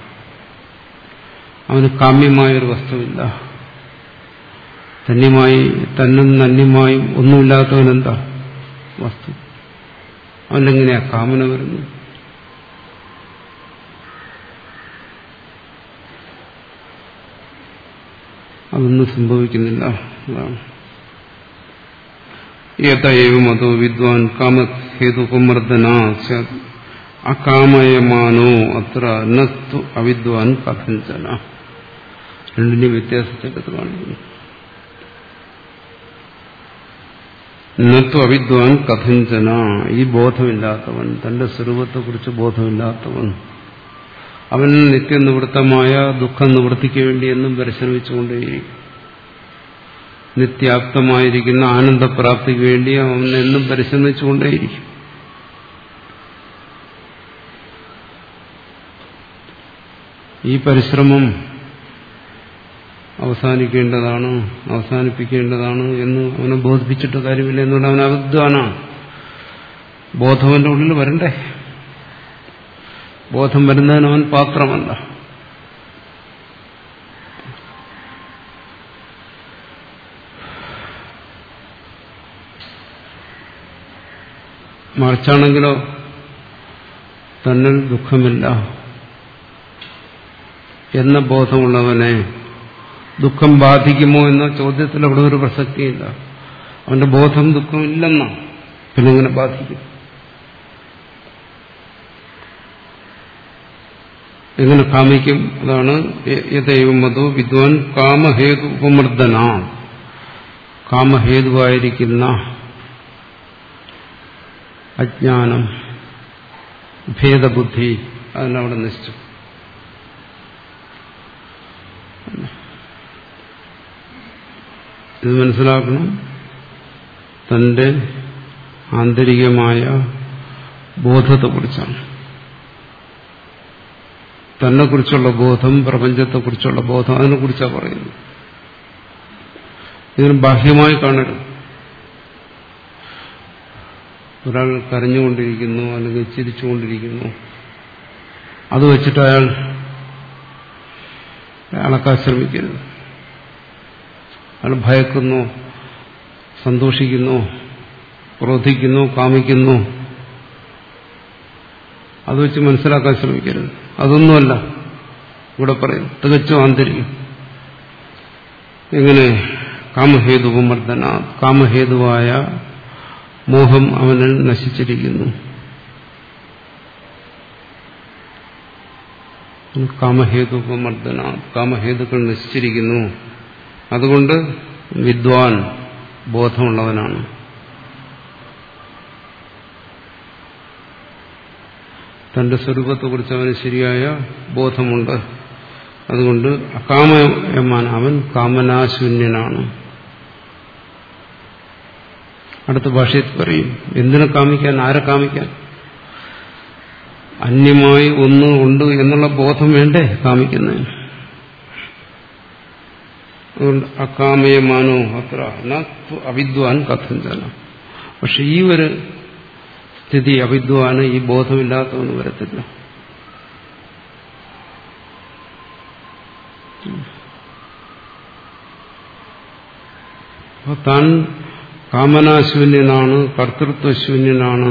അവന് കാമ്യമായൊരു വസ്തുവില്ല. തന്യമായി തന്നും നന്യമായും ഒന്നുമില്ലാത്തവനെന്താ വസ്തു? അവനെങ്ങനെയാ കാമന വരുന്നു? അതൊന്നും സംഭവിക്കുന്നില്ല. അതാണ് യഥൈവം അതോ വിദ്വാൻ കാമഹേതുകുമർദ്ദന അകാമയമാനോ അത്ര നസ്തു അവിദ്വാൻ കഥഞ്ചന. രണ്ടിന്റെ വ്യത്യാസത്തെടുത്ത് കാണിക്കുന്നു. നത്തു അവിദ്വാൻ കഥഞ്ചന, ഈ ബോധമില്ലാത്തവൻ, തന്റെ സ്വരൂപത്തെക്കുറിച്ച് ബോധമില്ലാത്തവൻ, അവൻ നിത്യനിവൃത്തമായ ദുഃഖം നിവൃത്തിക്ക് വേണ്ടി എന്നും പരിശ്രമിച്ചുകൊണ്ടേയിരിക്കും. നിത്യാപ്തമായിരിക്കുന്ന ആനന്ദപ്രാപ്തിക്ക് വേണ്ടി അവൻ എന്നും പരിശ്രമിച്ചുകൊണ്ടേയിരിക്കും. ഈ പരിശ്രമം അവസാനിക്കേണ്ടതാണ്, അവസാനിപ്പിക്കേണ്ടതാണ് എന്ന് അവനെ ബോധിപ്പിച്ചിട്ട് കാര്യമില്ല. എന്നുകൊണ്ട് അവൻ അവിദ്വാനാണ്. ബോധവന്റെ ഉള്ളിൽ വരണ്ടേ? ബോധം വരുന്നതിന് അവൻ പാത്രമല്ല. മറിച്ചാണെങ്കിലോ തന്നിൽ ദുഃഖമില്ല എന്ന ബോധമുള്ളവനെ ദുഃഖം ബാധിക്കുമോ എന്ന ചോദ്യത്തിൽ അവിടെ ഒരു പ്രസക്തിയില്ല. അവന്റെ ബോധം ദുഃഖമില്ലെന്നാ, പിന്നെ എങ്ങനെ ബാധിക്കും? എങ്ങനെ കാമിക്കും? അതാണ് യഥൈവം അതോ വിദ്വാൻ കാമഹേതു ഉപമർദ്ദന. കാമഹേതുവായിരിക്കുന്ന അജ്ഞാനം, ഭേദബുദ്ധി, അതിനവിടെ നശിച്ചു. ഇത് മനസ്സിലാക്കണം. തന്റെ ആന്തരികമായ ബോധത്തെക്കുറിച്ചാണ്. തന്നെക്കുറിച്ചുള്ള ബോധം, പ്രപഞ്ചത്തെക്കുറിച്ചുള്ള ബോധം, അതിനെക്കുറിച്ചാണ് പറയുന്നത്. ഇതിന് ബാഹ്യമായി കാണരുത്. ഒരാൾ കരഞ്ഞുകൊണ്ടിരിക്കുന്നു അല്ലെങ്കിൽ ചിരിച്ചുകൊണ്ടിരിക്കുന്നു, അത് വെച്ചിട്ട് അയാൾ അളക്കാൻ ശ്രമിക്കരുത്. അയാൾ ഭയക്കുന്നു, സന്തോഷിക്കുന്നു, ക്രോധിക്കുന്നു, കാമിക്കുന്നു, അത് വെച്ച് മനസ്സിലാക്കാൻ ശ്രമിക്കരുത്. അതൊന്നുമല്ല ഇവിടെ പറയും. തികച്ചും ആന്തരികം. എങ്ങനെ? കാമഹേതുപമർദ്ദന, കാമഹേതുവായ മോഹം അവനിൽ നശിച്ചിരിക്കുന്നു. കാമഹേതുപമർദ്ദന, കാമഹേതുക്കൾ നശിച്ചിരിക്കുന്നു. അതുകൊണ്ട് വിദ്വാൻ ബോധമുള്ളവനാണ്. തന്റെ സ്വരൂപത്തെക്കുറിച്ച് അവന് ശരിയായ ബോധമുണ്ട്. അതുകൊണ്ട് അകാമയമാണ്, അവൻ കാമനാശൂന്യനാണ്. അടുത്ത ഭാഷയിൽ പറയും, എന്തിനെ കാമിക്കാൻ, ആരെ കാമിക്കാൻ? അന്യമായി ഒന്ന് ഉണ്ട് എന്നുള്ള ബോധം വേണ്ടേ കാമിക്കുന്നതിന്? അതുകൊണ്ട് അകാമയമാനോ അത്ര അവിദ്വാൻ കഥഞ്ചന. പക്ഷെ ഈ ഒരു സ്ഥിതി അവിദ്വാന്, ഈ ബോധമില്ലാത്തവന് വരത്തില്ല. അപ്പോൾ താൻ കാമനാശൂന്യനാണ്, കർത്തൃത്വശൂന്യനാണ്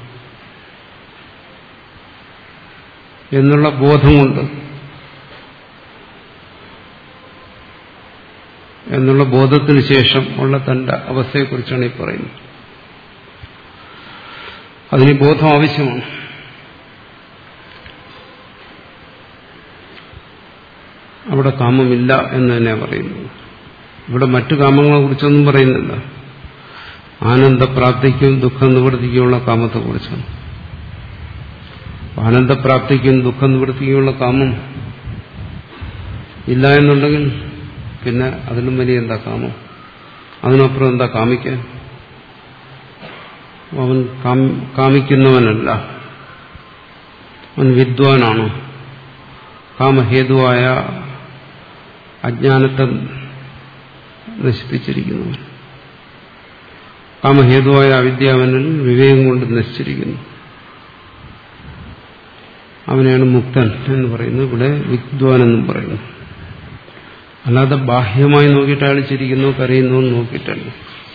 എന്നുള്ള ബോധമുണ്ട്. എന്നുള്ള ബോധത്തിന് ശേഷം ഉള്ള തന്റെ അവസ്ഥയെക്കുറിച്ചാണ് ഈ പറയുന്നത്. അതിന് ബോധം ആവശ്യമാണ്. അവിടെ കാമമില്ല എന്ന് തന്നെ പറയുന്നു. ഇവിടെ മറ്റു കാമങ്ങളെ കുറിച്ചൊന്നും പറയുന്നില്ല. ആനന്ദപ്രാപ്തിക്കും ദുഃഖം നിവൃത്തിക്കുമുള്ള കാമത്തെക്കുറിച്ചാണ്. ആനന്ദപ്രാപ്തിക്കും ദുഃഖം നിവൃത്തിക്കുമുള്ള കാമം ഇല്ല എന്നുണ്ടെങ്കിൽ പിന്നെ അതിലും വലിയ എന്താ കാമം? അതിനപ്പുറം എന്താ കാമിക്കാൻ? അവൻ കാമിക്കുന്നവനല്ല, അവൻ വിദ്വാനാണ്. കാമഹേതുവായ അജ്ഞാനത്തെ നശിപ്പിച്ചിരിക്കുന്നവൻ. കാമഹേതുവായ അവിദ്യ അവനിൽ വിവേകം കൊണ്ട് നശിച്ചിരിക്കുന്നു. അവനെയാണ് മുക്തൻ എന്ന് പറയുന്നത്. ഇവിടെ വിദ്വാൻ എന്നും പറയുന്നു. അല്ലാതെ ബാഹ്യമായി നോക്കിയിട്ട് അയാൾ ചിരിക്കുന്നു കരയുന്നു എന്ന് നോക്കിയിട്ടല്ല.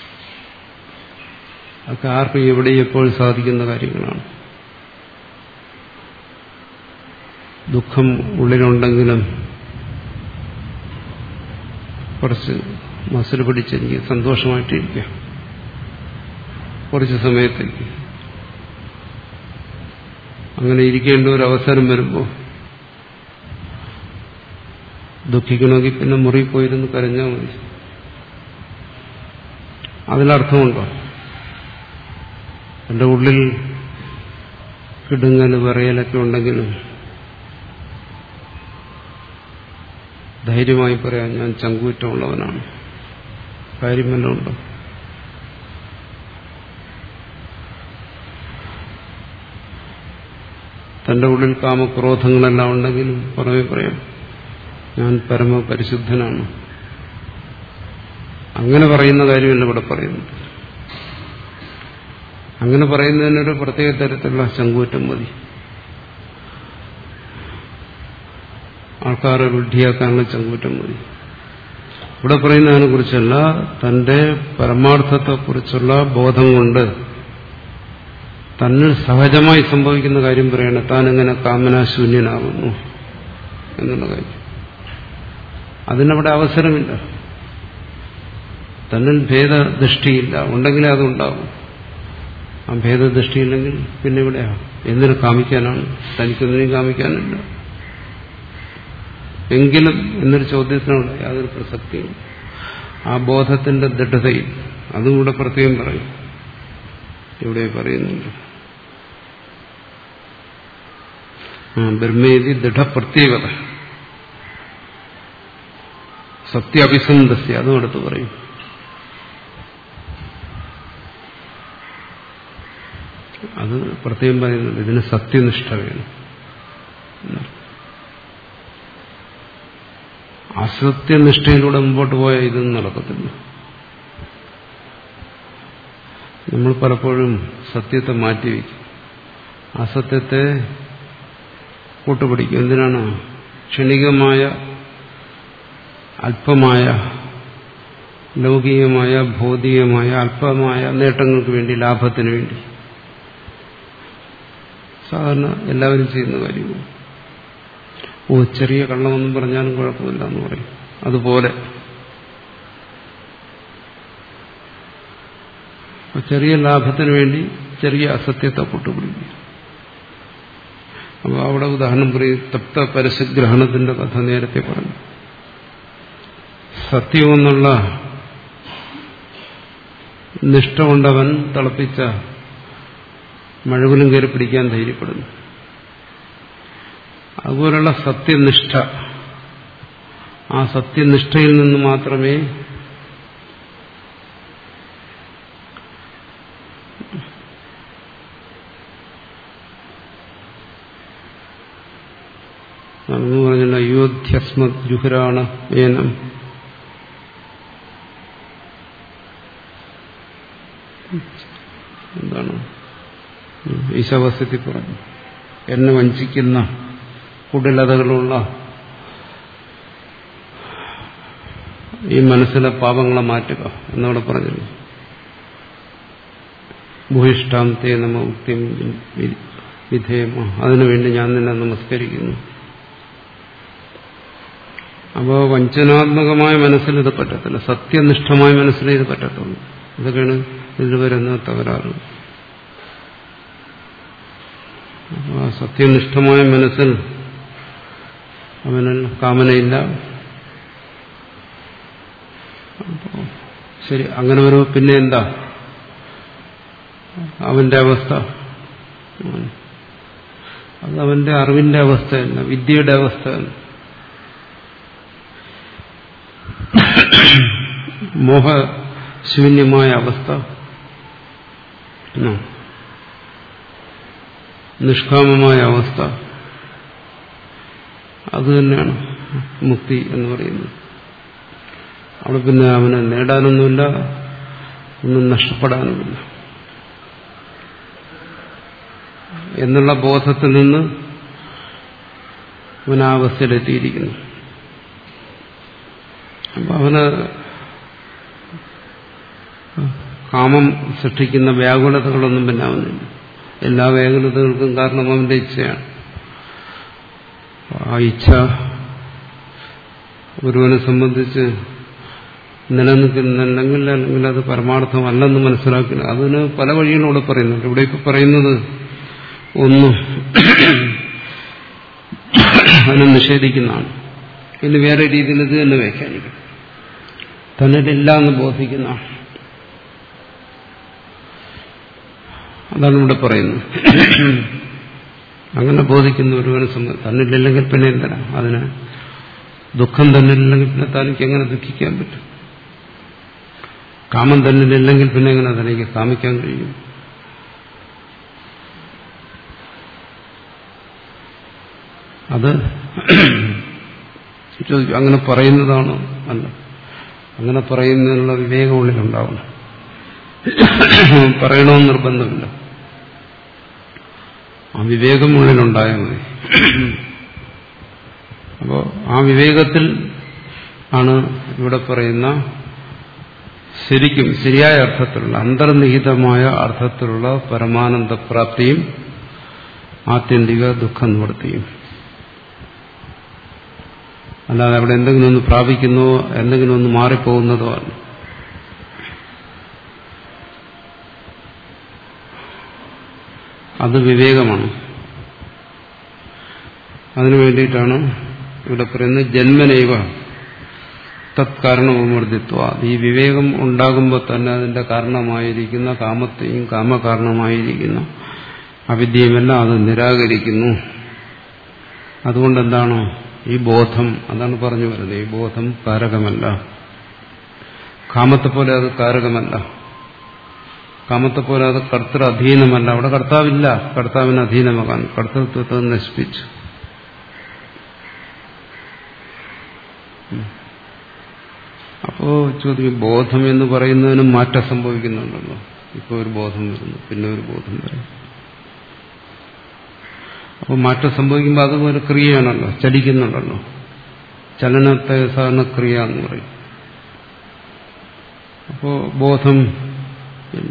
അതൊക്കെ ആർക്കും എവിടെ എപ്പോഴും സാധിക്കുന്ന കാര്യങ്ങളാണ്. ദുഃഖം ഉള്ളിലുണ്ടെങ്കിലും കുറച്ച് മസിൽ പിടിച്ചെനിക്ക് സന്തോഷമായിട്ടിരിക്കാം കുറച്ച് സമയത്തേക്ക്. അങ്ങനെ ഇരിക്കേണ്ട ഒരു അവസരം വരുമ്പോൾ ദുഃഖിക്കണമെങ്കിൽ പിന്നെ മുറി പോയിരുന്ന് കരഞ്ഞാൽ മതി. അതിലർത്ഥമുണ്ടോ? എൻ്റെ ഉള്ളിൽ കിടുങ്ങൽ വിറയലൊക്കെ ഉണ്ടെങ്കിലും ധൈര്യമായി പറയാം ഞാൻ ചങ്കൂറ്റമുള്ളവനാണ്. കാര്യമെല്ലാം ഉണ്ടോ? തന്റെ ഉള്ളിൽ കാമക്രോധങ്ങളെല്ലാം ഉണ്ടെങ്കിലും പുറമെ പറയാം ഞാൻ പരമപരിശുദ്ധനാണ്. അങ്ങനെ പറയുന്ന കാര്യമല്ല ഇവിടെ പറയുന്നത്. അങ്ങനെ പറയുന്നതിനൊരു പ്രത്യേക തരത്തിലുള്ള ചങ്കൂറ്റം മതി. ആൾക്കാരെ വിഡ്ഢിയാക്കാനുള്ള ചങ്കൂറ്റം മതി. ഇവിടെ പറയുന്നതിനെ കുറിച്ചല്ല, തന്റെ പരമാർത്ഥത്തെക്കുറിച്ചുള്ള ബോധം കൊണ്ട് തന്നിൽ സഹജമായി സംഭവിക്കുന്ന കാര്യം പറയണം. താൻ എങ്ങനെ കാമനാശൂന്യനാകുന്നു എന്നുള്ള കാര്യം. അതിനവിടെ അവസരമില്ല. തന്നിൽ ഭേദദൃഷ്ടിയില്ല. ഉണ്ടെങ്കിലേ അതുണ്ടാവും. ആ ഭേദദൃഷ്ടിയില്ലെങ്കിൽ പിന്നെ ഇവിടെയാ എന്തിനു കാമിക്കാനാണ്? തനിക്കൊന്നിനും കാമിക്കാനില്ല. എങ്കിലും എന്നൊരു ചോദ്യത്തിനുള്ള യാതൊരു പ്രസക്തിയും ആ ബോധത്തിന്റെ ദൃഢതയിൽ അതും കൂടെ പ്രത്യേകം പറയും. ഇവിടെ പറയുന്നുണ്ട് ബ്രഹ്മേതി ദൃഢപ്രത്യേകത സത്യാഭിസന്ധസ്യ, അതും അടുത്ത് പറയും. അത് പ്രത്യേകം പറയുന്നുണ്ട്. ഇതിന് സത്യനിഷ്ഠ വേണം. അസത്യനിഷ്ഠയിലൂടെ മുമ്പോട്ട് പോയാൽ ഇതൊന്നും നടക്കത്തില്ല. നമ്മൾ പലപ്പോഴും സത്യത്തെ മാറ്റിവെക്കും, അസത്യത്തെ കൂട്ടുപിടിക്കും. എന്തിനാണ്? ക്ഷണികമായ അല്പമായ ലൗകികമായ ഭൗതികമായ അല്പമായ നേട്ടങ്ങൾക്ക് വേണ്ടി, ലാഭത്തിന് വേണ്ടി. സാധാരണ എല്ലാവരും ചെയ്യുന്ന കാര്യമാണ്. ഓ ചെറിയ കള്ളമൊന്നും പറഞ്ഞാലും കുഴപ്പമില്ല എന്ന് പറയും. അതുപോലെ ചെറിയ ലാഭത്തിന് വേണ്ടി ചെറിയ അസത്യത്തെ കൂട്ടുപിടിക്കും. അപ്പോൾ അവിടെ ഉദാഹരണം പറയും, തപ്ത പരശുഗ്രഹണത്തിന്റെ കഥ നേരത്തെ പറഞ്ഞു. സത്യമെന്നുള്ള നിഷ്ഠ കൊണ്ടവൻ തിളപ്പിച്ച മഴവിലും കയറി പിടിക്കാൻ ധൈര്യപ്പെടുന്നു. അതുപോലുള്ള സത്യനിഷ്ഠ, ആ സത്യനിഷ്ഠയിൽ നിന്ന് മാത്രമേ എന്ന് പറഞ്ഞാൽ അയോധ്യസ്മത് ജുഹുരാണ ഏനം, എന്താണ് ഈശാവാസ്യത്തിൽ പറഞ്ഞു, എന്നെ വഞ്ചിക്കുന്ന കുടിലതകളുള്ള ഈ മനസ്സിലെ പാപങ്ങളെ മാറ്റുക എന്നവിടെ പറഞ്ഞിരുന്നു. ഭൂയിഷ്ടാന്തേ നമ ഉക്തിം വിധേയമ, അതിനുവേണ്ടി ഞാൻ നിന്നെ നമസ്കരിക്കുന്നു. അപ്പോൾ വഞ്ചനാത്മകമായ മനസ്സിൽ ഇത് പറ്റത്തില്ല, സത്യനിഷ്ഠമായ മനസ്സിൽ ഇത് പറ്റത്തുള്ളൂ. ഇതൊക്കെയാണ് ഇതിൽ വരുന്ന തകരാറ്. സത്യനിഷ്ഠമായ മനസ്സിൽ അവനിൽ കാമനയില്ല. അപ്പോ ശരി, അങ്ങനെ ഒരു പിന്നെ എന്താ അവന്റെ അവസ്ഥ? അത് അവന്റെ അറിവിന്റെ അവസ്ഥയല്ല, വിദ്യയുടെ അവസ്ഥയല്ല. മോഹശൂന്യമായ അവസ്ഥ, നിഷ്കാമമായ അവസ്ഥ, അത് തന്നെയാണ് മുക്തി എന്ന് പറയുന്നത്. അവിടെ പിന്നെ അവന് നേടാനൊന്നുമില്ല, ഒന്നും നഷ്ടപ്പെടാനുമില്ല എന്നുള്ള ബോധത്തിൽ നിന്ന് അവൻ ആ അവസ്ഥയിലെത്തിയിരിക്കുന്നു. അപ്പൊ അവന് കാമം സൃഷ്ടിക്കുന്ന വ്യാകുലതകളൊന്നും പിന്നെ അവനില്ല. എല്ലാ വ്യാകുലതകൾക്കും കാരണം അവന്റെ ഇച്ഛയാണ്. ആ ഇച്ഛ ഒരുവനെ സംബന്ധിച്ച് നിലനിൽക്കുന്നുണ്ടെങ്കിൽ അല്ലെങ്കിൽ അത് പരമാർത്ഥമല്ലെന്ന് മനസ്സിലാക്കില്ല. അതിന് പല വഴികളിലൂടെ പറയുന്നുണ്ട്. ഇവിടെ ഇപ്പൊ പറയുന്നത് ഒന്നും അതിനെ നിഷേധിക്കുന്നതാണ്. ഇനി വേറെ രീതിയിൽ ഇത് തന്നെ വ്യാഖ്യാനിക്കും. തന്നിലില്ല എന്ന് ബോധിക്കുന്നതാണ്. അതാണ് ഇവിടെ പറയുന്നത്. അങ്ങനെ ബോധിക്കുന്ന ഒരുവനെ സംബന്ധിച്ച് തന്നിലില്ലെങ്കിൽ പിന്നെ എന്തിനാ അതിന് ദുഃഖം തന്നിലില്ലെങ്കിൽ പിന്നെ തനിക്ക് എങ്ങനെ ദുഃഖിക്കാൻ പറ്റും? കാമം തന്നിലില്ലെങ്കിൽ പിന്നെ എങ്ങനെ തനിക്ക് കാമിക്കാൻ കഴിയും? അത് ചോദിക്കും, അങ്ങനെ പറയുന്നതാണോ? അല്ല, അങ്ങനെ പറയുന്നതിനുള്ള വിവേകം ഉള്ളിലുണ്ടാവണം. പറയണമെന്ന് നിർബന്ധമില്ല. ആ വിവേകം ഉള്ളിലുണ്ടായാൽ മതി. അപ്പോൾ ആ വിവേകത്തിൽ ആണ് ഇവിടെ പറയുന്ന ശരിക്കും ശരിയായ അർത്ഥത്തിലുള്ള അന്തർനിഹിതമായ അർത്ഥത്തിലുള്ള പരമാനന്ദപ്രാപ്തിയും ആത്യന്തിക ദുഃഖ നിവൃത്തിയും. അല്ലാതെ അവിടെ എന്തെങ്കിലും ഒന്ന് പ്രാപിക്കുന്നതോ എന്തെങ്കിലും ഒന്ന് മാറിപ്പോകുന്നതോ അല്ല. അത് വിവേകമാണ്. അതിനു വേണ്ടിയിട്ടാണ് ഇവിടെ പറയുന്നത് ജന്മനൈവ തത് കാരണവുമർദ്ദിത്വ. ഈ വിവേകം ഉണ്ടാകുമ്പോൾ തന്നെ അതിന്റെ കാരണമായിരിക്കുന്ന കാമത്തെയും കാമകാരണമായിരിക്കുന്ന അവിദ്യയുമെല്ലാം അത് നിരാകരിക്കുന്നു. അതുകൊണ്ടെന്താണ് ഈ ബോധം, അതാണ് പറഞ്ഞു വരുന്നത്, ഈ ബോധം കാരകമല്ല. കാമത്തെ പോലെ അത് കാരകമല്ല. കാമത്തെ പോലെ അത് കർത്തൃ അധീനമല്ല. അവിടെ കർത്താവില്ല. കർത്താവിന് അധീനമാകാൻ കർത്തൃത്വത്തെ നശിപ്പിച്ചു. അപ്പോ ചോദിക്കും, ബോധം എന്ന് പറയുന്നതിന് മാറ്റം സംഭവിക്കുന്നുണ്ടല്ലോ. ഇപ്പൊ ഒരു ബോധം വരുന്നു, പിന്നെ ഒരു ബോധം വരും. അപ്പോൾ മാറ്റം സംഭവിക്കുമ്പോൾ അത് ഒരു ക്രിയയാണല്ലോ, ചലിക്കുന്നുണ്ടല്ലോ. ചലനത്തെ സാധാരണ ക്രിയ എന്ന് പറയും. അപ്പോ ബോധം ഇല്ല.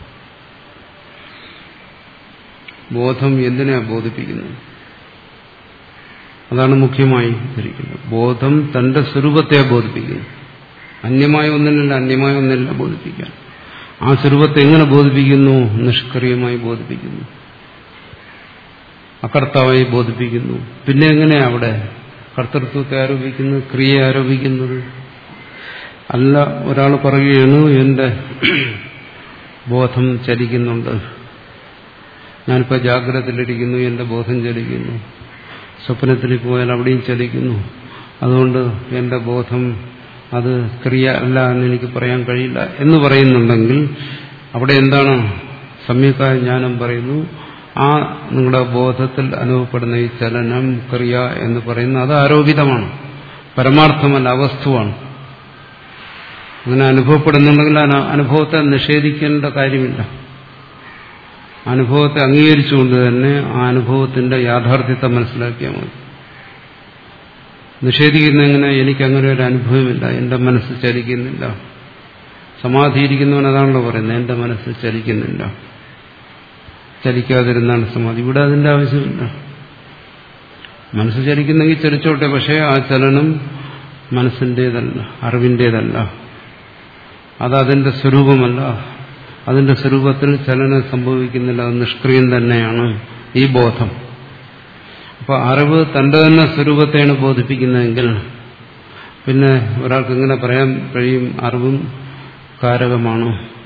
ബോധം എന്തിനാ ബോധിപ്പിക്കുന്നത്? അതാണ് മുഖ്യമായി ധരിക്കുന്നത്. ബോധം തന്റെ സ്വരൂപത്തെ ബോധിപ്പിക്കുന്നു. അന്യമായ ഒന്നിനല്ല, അന്യമായ ഒന്നിനല്ല ബോധിപ്പിക്കാൻ. ആ സ്വരൂപത്തെ എങ്ങനെ ബോധിപ്പിക്കുന്നു? നിഷ്ക്രിയമായി ബോധിപ്പിക്കുന്നു, അകർത്താവായി ബോധിപ്പിക്കുന്നു. പിന്നെ എങ്ങനെയാ അവിടെ കർത്തൃത്വത്തെ ആരോപിക്കുന്നത്, ക്രിയയെ ആരോപിക്കുന്നത്? അല്ല, ഒരാൾ പറയുകയാണ് എന്റെ ബോധം ചലിക്കുന്നുണ്ട്, ഞാനിപ്പോൾ ജാഗ്രതയിലിരിക്കുന്നു, എന്റെ ബോധം ചലിക്കുന്നു, സ്വപ്നത്തിൽ പോയാൽ അവിടെയും ചലിക്കുന്നു, അതുകൊണ്ട് എന്റെ ബോധം അത് ക്രിയ അല്ല എന്ന് എനിക്ക് പറയാൻ കഴിയില്ല എന്ന് പറയുന്നുണ്ടെങ്കിൽ അവിടെ എന്താണ്? സമ്യക്കായ ജ്ഞാനം പറയുന്നു, ആ നിങ്ങളുടെ ബോധത്തിൽ അനുഭവപ്പെടുന്ന ഈ ചലനം ക്രിയ എന്ന് പറയുന്ന അത് ആരോപിതമാണ്, പരമാർത്ഥമല്ല, അവസ്തുവാണ്. അങ്ങനെ അനുഭവപ്പെടുന്നുണ്ടെങ്കിൽ അനുഭവത്തെ നിഷേധിക്കേണ്ട കാര്യമില്ല. അനുഭവത്തെ അംഗീകരിച്ചുകൊണ്ട് തന്നെ ആ അനുഭവത്തിന്റെ യാഥാർത്ഥ്യത്തെ മനസ്സിലാക്കിയാൽ മതി. നിഷേധിക്കുന്ന എങ്ങനെ? എനിക്കങ്ങനെ ഒരു അനുഭവമില്ല, എന്റെ മനസ്സ് ചലിക്കുന്നില്ല. സമാധിയിരിക്കുന്നവൻ അതാണല്ലോ പറയുന്നത്, എന്റെ മനസ്സ് ചലിക്കുന്നില്ല, ചലിക്കാതിരുന്നാണ് സമാധി. ഇവിടെ അതിന്റെ ആവശ്യമില്ല. മനസ്സ് ചലിക്കുന്നെങ്കിൽ ചലിച്ചോട്ടെ, പക്ഷേ ആ ചലനം മനസ്സിന്റേതല്ല, അറിവിന്റേതല്ല, അത് അതിന്റെ സ്വരൂപമല്ല. അതിന്റെ സ്വരൂപത്തിൽ ചലനം സംഭവിക്കുന്നില്ല, അത് നിഷ്ക്രിയം തന്നെയാണ് ഈ ബോധം. അപ്പോൾ അറിവ് തന്റെ തന്നെ സ്വരൂപത്തെയാണ് ബോധിപ്പിക്കുന്നതെങ്കിൽ പിന്നെ ഒരാൾക്ക് എങ്ങനെ പറയാൻ കഴിയും അറിവും കാരകമാണ്?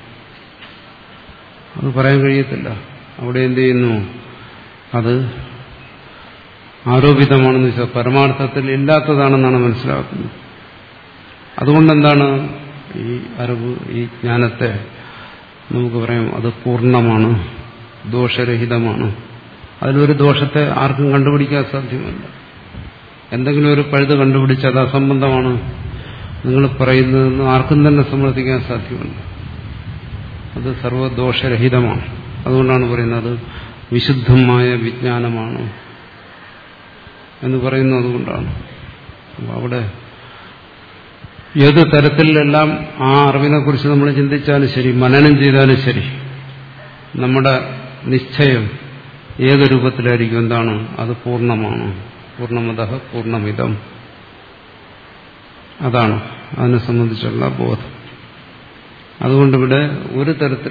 അത് പറയാൻ കഴിയത്തില്ല. അവിടെ എന്ത് ചെയ്യുന്നു? അത് ആരോപിതമാണെന്ന് വെച്ചാൽ പരമാർത്ഥത്തിൽ ഇല്ലാത്തതാണെന്നാണ് മനസ്സിലാക്കുന്നത്. അതുകൊണ്ടെന്താണ് ഈ അറിവ്, ഈ ജ്ഞാനത്തെ നമുക്ക് പറയാം അത് പൂർണ്ണമാണ്, ദോഷരഹിതമാണ്. അതിലൊരു ദോഷത്തെ ആർക്കും കണ്ടുപിടിക്കാൻ സാധ്യമല്ല. എന്തെങ്കിലും ഒരു പഴുത് കണ്ടുപിടിച്ച് അത് അസംബന്ധമാണ് നിങ്ങൾ പറയുന്നതെന്ന് ആർക്കും തന്നെ സമ്മതിക്കാൻ സാധ്യമല്ല. അത് സർവദോഷരഹിതമാണ്. അതുകൊണ്ടാണ് പറയുന്നത് വിശുദ്ധമായ വിജ്ഞാനമാണ് എന്ന് പറയുന്നത്. അതുകൊണ്ടാണ് അവിടെ ഏത് തരത്തിലെല്ലാം ആ അറിവിനെ കുറിച്ച് നമ്മൾ ചിന്തിച്ചാലും ശരി, മനനം ചെയ്താലും ശരി, നമ്മുടെ നിശ്ചയം ഏത് രൂപത്തിലായിരിക്കും? എന്താണ്? അത് പൂർണ്ണമാണ്. പൂർണ്ണമതഃ പൂർണ്ണമിതം. അതാണ് അതിനെ സംബന്ധിച്ചുള്ള ബോധം. അതുകൊണ്ടിവിടെ ഒരു തരത്തിൽ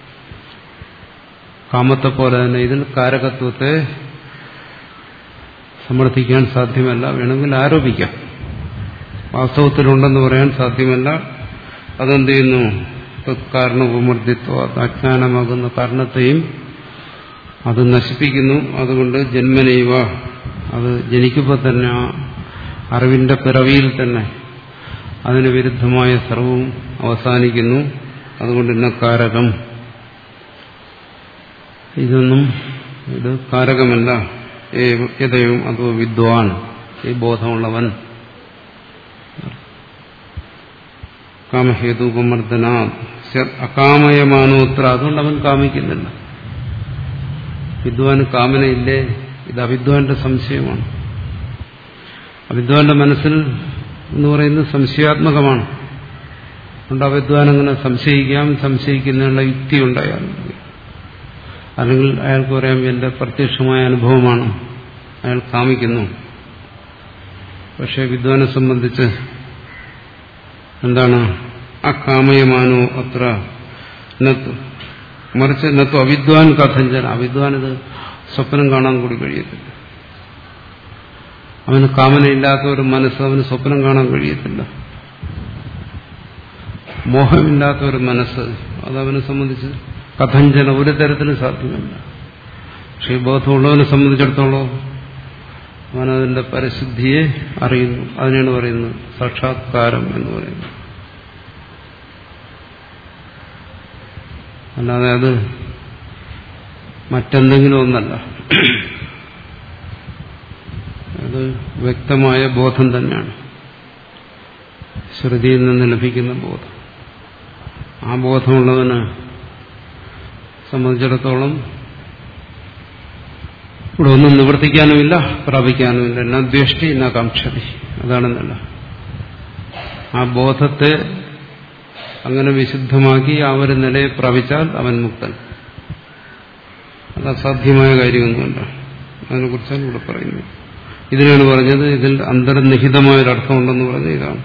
കാമത്തെ പോലെ തന്നെ ഇതിൽ കാരകത്വത്തെ സമർത്ഥിക്കാൻ സാധ്യമല്ല. വേണമെങ്കിൽ ആരോപിക്കാം. വാസ്തവത്തിലുണ്ടെന്ന് പറയാൻ സാധ്യമല്ല. അതെന്ത് ചെയ്യുന്നു? തത്കാരണോപമർദ്ദിത്വം, അജ്ഞാനമാകുന്ന കാരണത്തെയും അത് നശിപ്പിക്കുന്നു. അതുകൊണ്ട് ജന്മനൈവ, അത് ജനിക്കുമ്പോൾ തന്നെ ആ അറിവിന്റെ പിറവിയിൽ തന്നെ അതിന് വിരുദ്ധമായ സർവവും അവസാനിക്കുന്നു. അതുകൊണ്ട് ഇന്ന കാരകം, ഇതൊന്നും ഇത് കാരകമല്ല. യഥയും അതോ വിദ്വാൻ, ഈ ബോധമുള്ളവൻ, കാമഹേതുപമർദ്ദന അകാമയമാനോത്ര, അതുകൊണ്ട് അവൻ കാമിക്കുന്നില്ല. വിദ്വാന് കാമനയില്ലേ? ഇത് അവിദ്വാന്റെ സംശയമാണ്. അവിദ്വാന്റെ മനസ്സിൽ എന്ന് പറയുന്നത് സംശയാത്മകമാണ്. അതുകൊണ്ട് അവിദ്വാൻ അങ്ങനെ സംശയിക്കാം. സംശയിക്കുന്നതിനുള്ള യുക്തി ഉണ്ടായാൽ അല്ലെങ്കിൽ അയാൾക്ക് പറയാം എന്റെ പ്രത്യക്ഷമായ അനുഭവമാണ്, അയാൾ കാമിക്കുന്നു. പക്ഷെ വിദ്വാനെ സംബന്ധിച്ച് എന്താണ്? അകാമയമാനോ അത്ര നത്തു, മറിച്ച് നത്തു അവിദ്വാൻ കഥഞ്ചന, അവിദ്വാൻ ഇത് സ്വപ്നം കാണാൻ കൂടി കഴിയത്തില്ല. അവന് കാമനയില്ലാത്ത ഒരു മനസ്സ് അവന് സ്വപ്നം കാണാൻ കഴിയത്തില്ല. മോഹമില്ലാത്ത ഒരു മനസ്സ് അതവനെ സംബന്ധിച്ച് കഥഞ്ചന ഒരു തരത്തിലും സാധ്യമല്ല. പക്ഷെ ഈ ബോധമുള്ളവനെ സംബന്ധിച്ചിടത്തോളം അവനതിന്റെ പരിശുദ്ധിയെ അറിയുന്നു. അതിനാണ് പറയുന്നത് സാക്ഷാത്കാരം എന്ന് പറയുന്നത്. അല്ലാതെ അത് മറ്റെന്തെങ്കിലും ഒന്നല്ല. അത് വ്യക്തമായ ബോധം തന്നെയാണ്, ശ്രുതിയിൽ നിന്ന് ലഭിക്കുന്ന ബോധം. ആ ബോധമുള്ളവന് സംബന്ധിച്ചിടത്തോളം ഇവിടെ ഒന്നും നിവർത്തിക്കാനുമില്ല, പ്രാപിക്കാനുമില്ല. എന്നാ ദ്വേഷ്ടി എന്നാ കാംക്ഷതി, അതാണെന്നല്ല. ആ ബോധത്തെ അങ്ങനെ വിശുദ്ധമാക്കി ആ ഒരു നിലയെ പ്രാപിച്ചാൽ അവൻ മുക്തൻ. അത് അസാധ്യമായ കാര്യമൊന്നുമല്ല. അതിനെക്കുറിച്ചാണ് ഇവിടെ പറയുന്നത്. ഇതിനാണ് പറഞ്ഞത് ഇതിൽ അന്തർനിഹിതമായൊരർത്ഥമുണ്ടെന്ന് പറഞ്ഞ ഇതാണ്.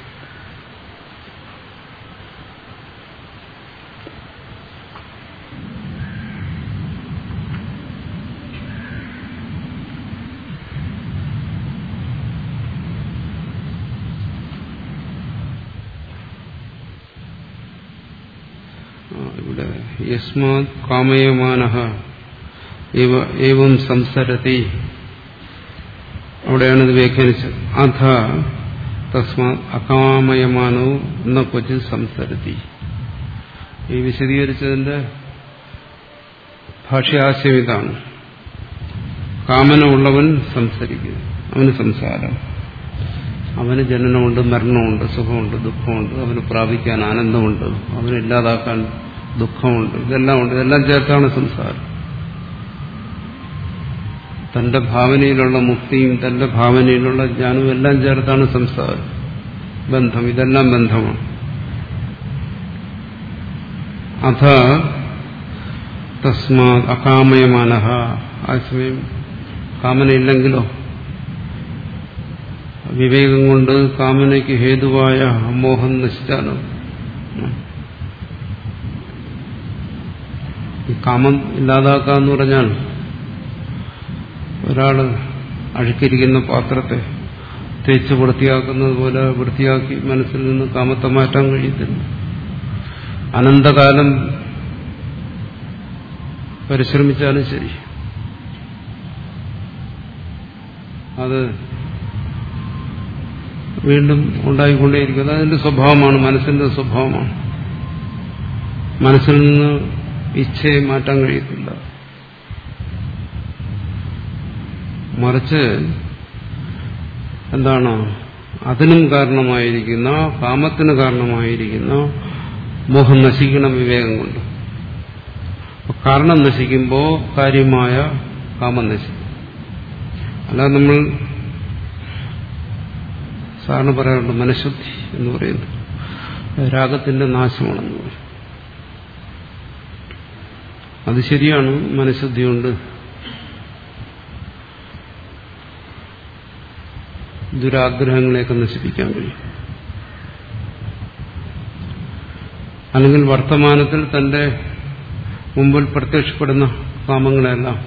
ഇവിടെ യസ്മാത് കാമയമാനഃ ഏവം സംസരതി, അവിടെയാണ് ഇത് വ്യാഖ്യാനിച്ചത്. അഥ തസ്മാത് അകാമയമാനോ ന ക്വചിത് സംസരതി. ഈ വിശദീകരിച്ചതിന്റെ ഭാഷ്യാശയം ഇതാണ്. കാമന ഉള്ളവൻ സംസരിക്കുന്നു, അവന് സംസാരം, അവന് ജനനമുണ്ട്, മരണമുണ്ട്, സുഖമുണ്ട്, ദുഃഖമുണ്ട്, അവന് പ്രാപിക്കാൻ ആനന്ദമുണ്ട്, അവന് ഇല്ലാതാക്കാൻ ദുഃഖമുണ്ട്, ഇതെല്ലാം ഉണ്ട്. ഇതെല്ലാം ചേർത്താണ് സംസാരം. തന്റെ ഭാവനയിലുള്ള മുക്തിയും തന്റെ ഭാവനയിലുള്ള ജ്ഞാനവും എല്ലാം ചേർത്താണ് സംസാരം, ബന്ധം. ഇതെല്ലാം ബന്ധമാണ്. അഥ തസ്മാ അകാമയമാനഃ, ആ സമയം കാമനയില്ലെങ്കിലോ, വിവേകം കൊണ്ട് കാമനയ്ക്ക് ഹേതുവായ മോഹം നശിച്ചാലോ, ഈ കാമം ഇല്ലാതാക്കാന്ന് പറഞ്ഞാൽ ഒരാള് അഴുക്കിരിക്കുന്ന പാത്രത്തെ തേച്ച് വൃത്തിയാക്കുന്നത് പോലെ വൃത്തിയാക്കി മനസ്സിൽ നിന്ന് കാമത്തെ മാറ്റാൻ കഴിയത്തില്ല. അനന്തകാലം പരിശ്രമിച്ചാലും ശരി അത് വീണ്ടും ഉണ്ടായിക്കൊണ്ടേയിരിക്കും. അത് അതിന്റെ സ്വഭാവമാണ്, മനസ്സിന്റെ സ്വഭാവമാണ്. മനസ്സിൽ നിന്ന് ഇച്ഛയെ മാറ്റാൻ കഴിയത്തില്ല. മറിച്ച് എന്താണ് അതിനും കാരണമായിരിക്കുന്ന, കാമത്തിന് കാരണമായിരിക്കുന്ന മോഹം നശിക്കണം വിവേകം കൊണ്ട്. കാരണം നശിക്കുമ്പോൾ കാര്യമായ കാമം നശിക്കും. അല്ലാതെ നമ്മൾ സാറിന് പറയാറുണ്ട് മനഃശുദ്ധി എന്ന് പറയുന്നത് രാഗത്തിന്റെ നാശമാണെന്ന് പറയും. അത് ശരിയാണ്, മനഃശുദ്ധി കൊണ്ട് ദുരാഗ്രഹങ്ങളെയൊക്കെ നശിപ്പിക്കാൻ കഴിയും. അല്ലെങ്കിൽ വർത്തമാനത്തിൽ തന്റെ മുമ്പിൽ പ്രത്യക്ഷപ്പെടുന്ന കാമങ്ങളെല്ലാം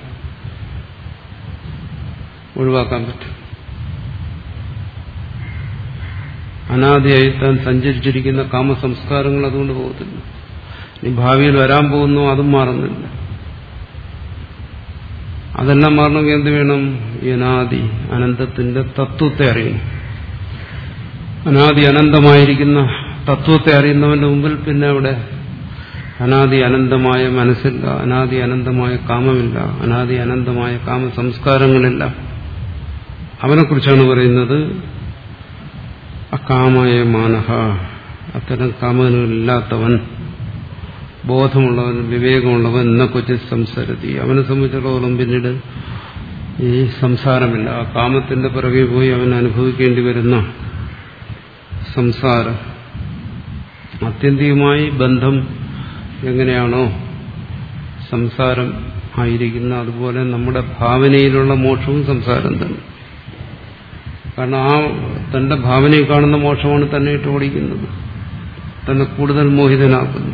ഒഴിവാക്കാൻ പറ്റും. അനാദിയായി താൻ സഞ്ചരിച്ചിരിക്കുന്ന കാമസംസ്കാരങ്ങൾ അതുകൊണ്ട് പോകത്തില്ല. ഇനി ഭാവിയിൽ വരാൻ പോകുന്നു, അതും മാറുന്നില്ല. അതെല്ലാം മാറണമെങ്കിൽ എന്ത് വേണം? ഈ അനാദി അനന്തത്തിന്റെ തത്വത്തെ അറിയണം. അനാദി അനന്തമായിരിക്കുന്ന തത്വത്തെ അറിയുന്നവന്റെ മുമ്പിൽ പിന്നെ അവിടെ അനാദി അനന്തമായ മനസ്സില്ല, അനാദി അനന്തമായ കാമമില്ല, അനാദി അനന്തമായ കാമസംസ്കാരങ്ങളില്ല. അവനെക്കുറിച്ചാണ് പറയുന്നത് അകാമയ മാനഹ, അത്തരം കാമങ്ങളില്ലാത്തവൻ, ബോധമുള്ളവൻ, വിവേകമുള്ളവൻ എന്ന കൊച്ചി സംസാരത്തി. അവനെ സംബന്ധിച്ചിടത്തോളം പിന്നീട് ഈ സംസാരമില്ല. ആ കാമത്തിന്റെ പിറകെ പോയി അവൻ അനുഭവിക്കേണ്ടി വരുന്ന സംസാരം, ആത്യന്തികമായി ബന്ധം എങ്ങനെയാണോ സംസാരം ആയിരിക്കുന്ന അതുപോലെ നമ്മുടെ ഭാവനയിലുള്ള മോക്ഷവും സംസാരം തന്നെ. കാരണം ആ തന്റെ ഭാവനയിൽ കാണുന്ന മോക്ഷമാണ് തന്നെ ഇട്ട് ഓടിക്കുന്നത്, തന്നെ കൂടുതൽ മോഹിതനാക്കുന്നു.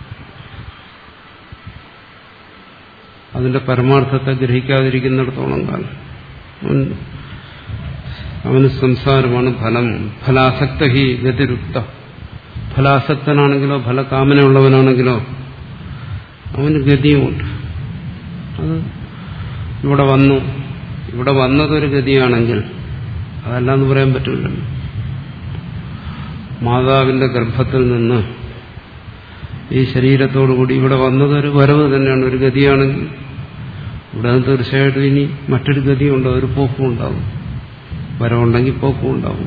അതിന്റെ പരമാർത്ഥത്തെ ഗ്രഹിക്കാതിരിക്കുന്നിടത്തോളം കാലം അവന് സംസാരമാണ് ഫലം. ഫലാസക്ത ഹി ഗതിരുക്ത. ഫലാസക്തനാണെങ്കിലോ ഫലകാമനയുള്ളവനാണെങ്കിലോ അവന് ഗതിയുമുണ്ട്. അത് ഇവിടെ വന്നു, ഇവിടെ വന്നതൊരു ഗതിയാണെങ്കിൽ അതല്ലാന്ന് പറയാൻ പറ്റില്ല. മാതാവിന്റെ ഗർഭത്തിൽ നിന്ന് ഈ ശരീരത്തോടുകൂടി ഇവിടെ വന്നതൊരു വരവ് തന്നെയാണ്, ഒരു ഗതിയാണെങ്കിൽ ഇവിടെ തീർച്ചയായിട്ടും ഇനി മറ്റൊരു ഗതിയുണ്ടോ, ഒരു പോക്കും ഉണ്ടാവും. വരവുണ്ടെങ്കിൽ പോക്കും ഉണ്ടാവും.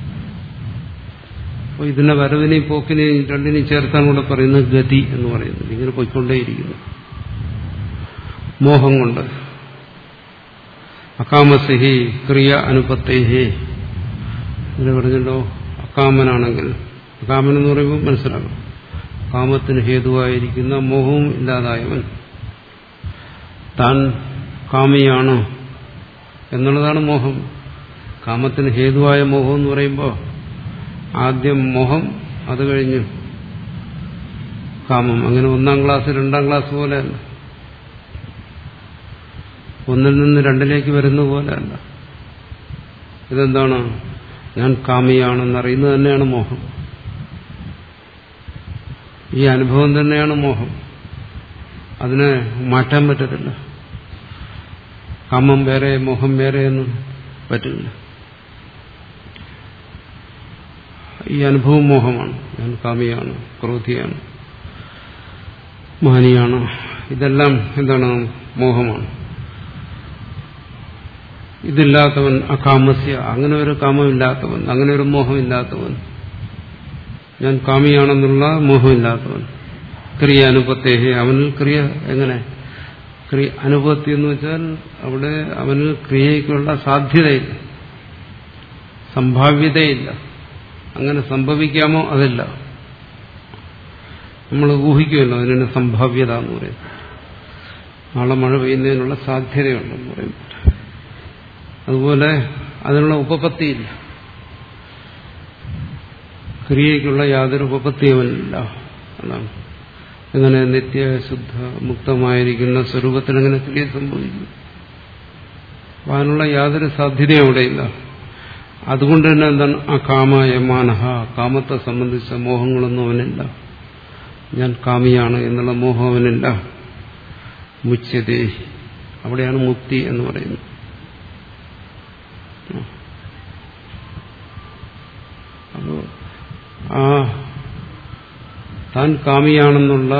അപ്പോൾ ഇതിനെ വരവിനെയും പോക്കിനെയും രണ്ടിനെയും ചേർത്താണ് ഇവിടെ പറയുന്നത് ഗതി എന്ന് പറയുന്നത്. ഇങ്ങനെ പോയിക്കൊണ്ടേയിരിക്കുന്നു മോഹം കൊണ്ട്. അകാമസിഹി ക്രിയ അനുപത്തേഹി. ഇതിനെ പറഞ്ഞല്ലോ അകാമനാണെങ്കിൽ, അകാമൻ എന്ന് പറയുമ്പോൾ മനസ്സിലാക്കണം, കാമത്തിന് ഹേതുവായിരിക്കുന്ന മോഹവും ഇല്ലാതായവൻ, താൻ കാമിയാണ് എന്നുള്ളതാണ് മോഹം. കാമത്തിന് ഹേതുവായ മോഹം എന്ന് പറയുമ്പോൾ ആദ്യം മോഹം, അത് കഴിഞ്ഞ് കാമം. അങ്ങനെ ഒന്നാം ക്ലാസ് രണ്ടാം ക്ലാസ് പോലെയല്ല, ഒന്നിൽ നിന്ന് രണ്ടിലേക്ക് വരുന്ന പോലെയല്ല. ഇതെന്താണ്? ഞാൻ കാമിയാണെന്നറിയുന്നത് തന്നെയാണ് മോഹം. ഈ അനുഭവം തന്നെയാണ് മോഹം. അതിനെ മാറ്റാൻ പറ്റത്തില്ല. കാമം വേറെ മോഹം വേറെ എന്നും പറ്റില്ല. ഈ അനുഭവം മോഹമാണ്. ഞാൻ കാമിയാണ്, ക്രോധിയാണ്, മാനിയാണ്. ഇതെല്ലാം എന്താണ്? മോഹമാണ്. ഇതില്ലാത്തവൻ അകാമസ്യ, അങ്ങനെ ഒരു കാമമില്ലാത്തവൻ, അങ്ങനെ ഒരു മോഹമില്ലാത്തവൻ, ഞാൻ കാമിയാണെന്നുള്ള മോഹമില്ലാത്തവൻ. ക്രിയ അനുപത്തേഹി, അവനിൽ ക്രിയ എങ്ങനെ? ക്രിയ അനുപത്തി എന്ന് വെച്ചാൽ അവിടെ അവന് ക്രിയയ്ക്കുള്ള സാധ്യതയില്ല, സംഭാവ്യതയില്ല. അങ്ങനെ സംഭവിക്കാമോ? അതില്ല. നമ്മൾ ഊഹിക്കുമല്ലോ, അതിനാണ് സംഭാവ്യത എന്ന് പറയുന്നത്. നാളെ മഴ പെയ്യുന്നതിനുള്ള സാധ്യതയുണ്ടെന്ന് പറയും. അതുപോലെ അതിനുള്ള ഉപപത്തിയില്ല, ക്രിയയ്ക്കുള്ള യാതൊരു ഉപപത്തിയുമില്ല എന്നാണ്. എങ്ങനെ നിത്യശുദ്ധ മുക്തമായിരിക്കുന്ന സ്വരൂപത്തിൽ എങ്ങനെ ക്രിയ സംഭവിക്കും? അതിനുള്ള യാതൊരു സാധ്യതയും അവിടെയില്ല. അതുകൊണ്ട് തന്നെ എന്താണ് അകാമയമാനഹ, കാമത്തെ സംബന്ധിച്ച മോഹങ്ങളൊന്നും അവനില്ല. ഞാൻ കാമിയാണ് എന്നുള്ള മോഹം അവനില്ല. മുച്യതേ, അവിടെയാണ് മുക്തി എന്ന് പറയുന്നത്. അപ്പോ ആ താൻ കാമിയാണെന്നുള്ള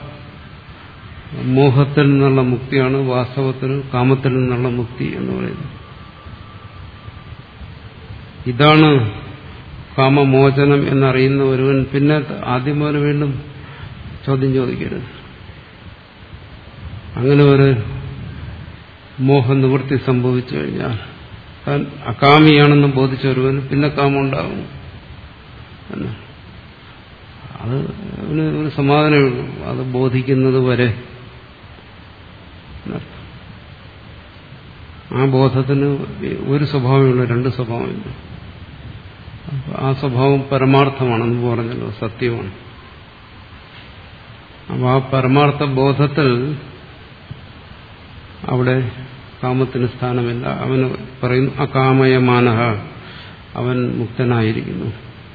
മോഹത്തിൽ നിന്നുള്ള മുക്തിയാണ് വാസ്തവത്തിൽ കാമത്തിൽ നിന്നുള്ള മുക്തി എന്ന് പറയുന്നത്. ഇതാണ് കാമമോചനം എന്നറിയുന്ന ഒരുവൻ പിന്നെ ആദ്യം മുതൽ വീണ്ടും ചോദ്യം ചോദിക്കരുത്. അങ്ങനെ ഒരു മോഹനിവൃത്തി സംഭവിച്ചു കഴിഞ്ഞാൽ താൻ അകാമിയാണെന്ന് ബോധിച്ച ഒരുവൻ പിന്നെ കാമം ഉണ്ടാകും എന്ന് അത് ഒരു സമാധാനമേ ഉള്ളൂ. അത് ബോധിക്കുന്നത് വരെ ആ ബോധത്തിന് ഒരു സ്വഭാവമുള്ളൂ, രണ്ട് സ്വഭാവമില്ല. ആ സ്വഭാവം പരമാർത്ഥമാണെന്ന് പറഞ്ഞല്ലോ, സത്യമാണ്. അപ്പൊ ആ പരമാർത്ഥ ബോധത്തിൽ അവിടെ കാമത്തിന് സ്ഥാനമില്ല. അവന് പറയുന്നു അകാമയമാനഹ, അവൻ മുക്തനായിരിക്കുന്നു,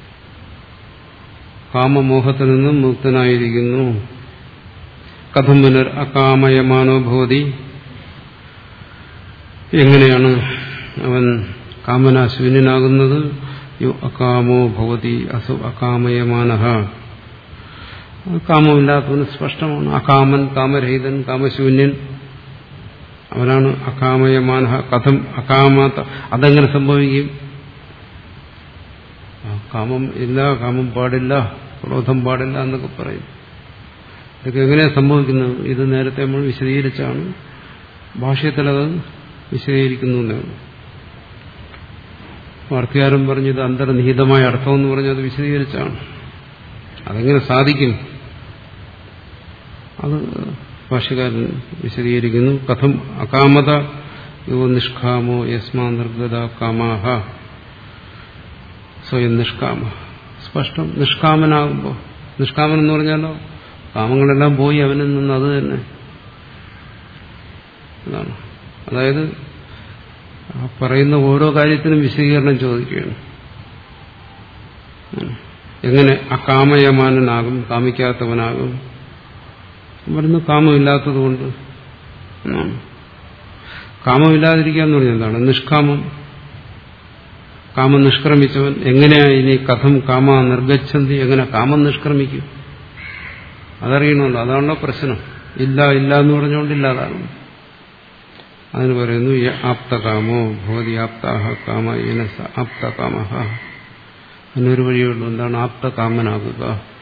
കാമമോഹത്തിൽ നിന്നും മുക്തനായിരിക്കുന്നു. കഥം പുനർ അകാമയമാനോ ഭവതി, എങ്ങനെയാണ് അവൻ കാമനാശൂന്യനാകുന്നത്? യോ അകാമോ ഭവതി അസു അകാമയമാനഹ, കാമമില്ലാത്തവന് സ്പഷ്ടമാണ്. അകാമൻ, കാമരഹിതൻ, കാമശൂന്യൻ, അവനാണ് അകാമയമാനഹ. കഥം അകാമാത്ത, അതെങ്ങനെ സംഭവിക്കും? കാമം ഇല്ല, കാമം പാടില്ല, ക്രോധം പാടില്ല എന്നൊക്കെ പറയും. ഇതൊക്കെ എങ്ങനെയാണ് സംഭവിക്കുന്നത്? ഇത് നേരത്തെ നമ്മൾ വിശദീകരിച്ചാണ്, ഭാഷ്യത്തിലത് വിശദീകരിക്കുന്നു എന്നാണ്. വാർത്തകാരൻ പറഞ്ഞത് അന്തർനിഹിതമായ അർത്ഥമെന്ന് പറഞ്ഞത് വിശദീകരിച്ചാണ്. അതെങ്ങനെ സാധിക്കും? അത് ഭാഷ്യകാരൻ വിശദീകരിക്കുന്നു. കഥം അകാമത യോ നിഷ്കാമോ യസ്മാ നിർഗത കാമാഹ സ്വയം നിഷ്കാമ. സ്പഷ്ടം. നിഷ്കാമനാകുമ്പോൾ, നിഷ്കാമൻ എന്ന് പറഞ്ഞാലോ കാമങ്ങളെല്ലാം പോയി അവനിൽ നിന്ന് അത് തന്നെ എന്നാണ്. അതായത് പറയുന്ന ഓരോ കാര്യത്തിനും വിശദീകരണം ചോദിക്കുകയാണ്. എങ്ങനെ അകാമയമാനാകും, കാമിക്കാത്തവനാകും? പറയുന്നു കാമമില്ലാത്തതുകൊണ്ട് എന്നാണ്. കാമമില്ലാതിരിക്കുക എന്ന് പറഞ്ഞാൽ എന്താണ്? നിഷ്കാമം, കാമം നിഷ്ക്രമിച്ചവൻ. എങ്ങനെയാ ഇനി കഥം കാമ നിർഗച്ഛന്തി, എങ്ങനെ കാമം നിഷ്ക്രമിക്കും? അതറിയണമല്ലോ. അതാണല്ലോ പ്രശ്നം. ഇല്ല ഇല്ല എന്ന് പറഞ്ഞുകൊണ്ടില്ലാതാകും. അതിന് പറയുന്നു ആപ്തകാമോ ഭവതി ആപ്താഹ കാമ യനസ ആപ്തകാമഹ. അതിനൊരു വഴിയുള്ളൂ. എന്താണ്? ആപ്തകാമനാകുക.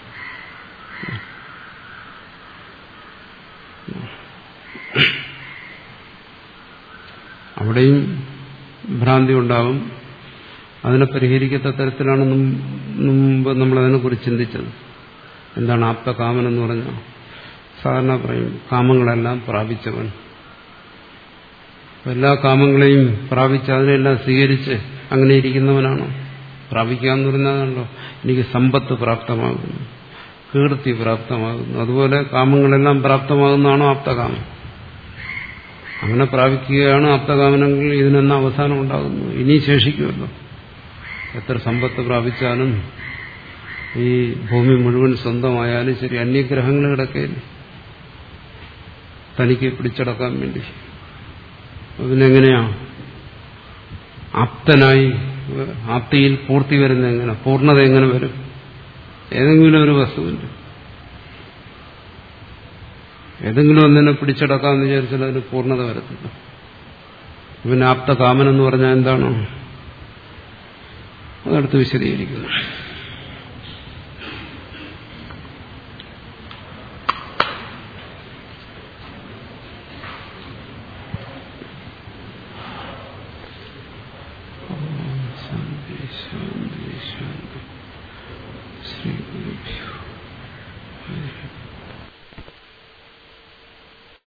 അവിടെയും ഭ്രാന്തി ഉണ്ടാവും. അതിനെ പരിഹരിക്കത്ത തരത്തിലാണ് മുമ്പ് നമ്മളതിനെക്കുറിച്ച് ചിന്തിച്ചത്. എന്താണ് ആപ്തകാമൻ എന്ന് പറഞ്ഞാൽ? സാധാരണ പറയും കാമങ്ങളെല്ലാം പ്രാപിച്ചവൻ. എല്ലാ കാമങ്ങളെയും പ്രാപിച്ച് അതിനെല്ലാം സ്വീകരിച്ച് അങ്ങനെ ഇരിക്കുന്നവനാണോ? പ്രാപിക്കുക എന്ന് പറഞ്ഞാണല്ലോ എനിക്ക് സമ്പത്ത് പ്രാപ്തമാകുന്നു, കീർത്തി പ്രാപ്തമാകുന്നു. അതുപോലെ കാമങ്ങളെല്ലാം പ്രാപ്തമാകുന്നതാണോ ആപ്തകാമൻ? അങ്ങനെ പ്രാപിക്കുകയാണ് ആപ്തകാമനെങ്കിൽ ഇതിനെന്നാ അവസാനം ഉണ്ടാകുന്നു? ഇനി ശേഷിക്കുമല്ലോ. എത്ര സമ്പത്ത് പ്രാപിച്ചാലും ഈ ഭൂമി മുഴുവൻ സ്വന്തമായാലും ശരി, അന്യഗ്രഹങ്ങൾ കിടക്കയില്ലേ തനിക്ക് പിടിച്ചടക്കാൻ വേണ്ടി. അതിനെങ്ങനെയാ ആപ്തനായി ആപ്തിയിൽ പൂർത്തി വരുന്നത്? എങ്ങനെ പൂർണ്ണത എങ്ങനെ വരും? ഏതെങ്കിലും ഒരു വസ്തുവിന്റെ ഏതെങ്കിലും ഒന്നിനെ പിടിച്ചടക്കാമെന്ന് വിചാരിച്ചാൽ അതിന് പൂർണ്ണത വരത്തില്ല. പിന്നെ ആപ്തകാമൻ എന്ന് പറഞ്ഞാൽ എന്താണോ അതടുത്ത് വിശദീകരിക്കുന്നു. ശ്രീ ഗുരുഭ്യോ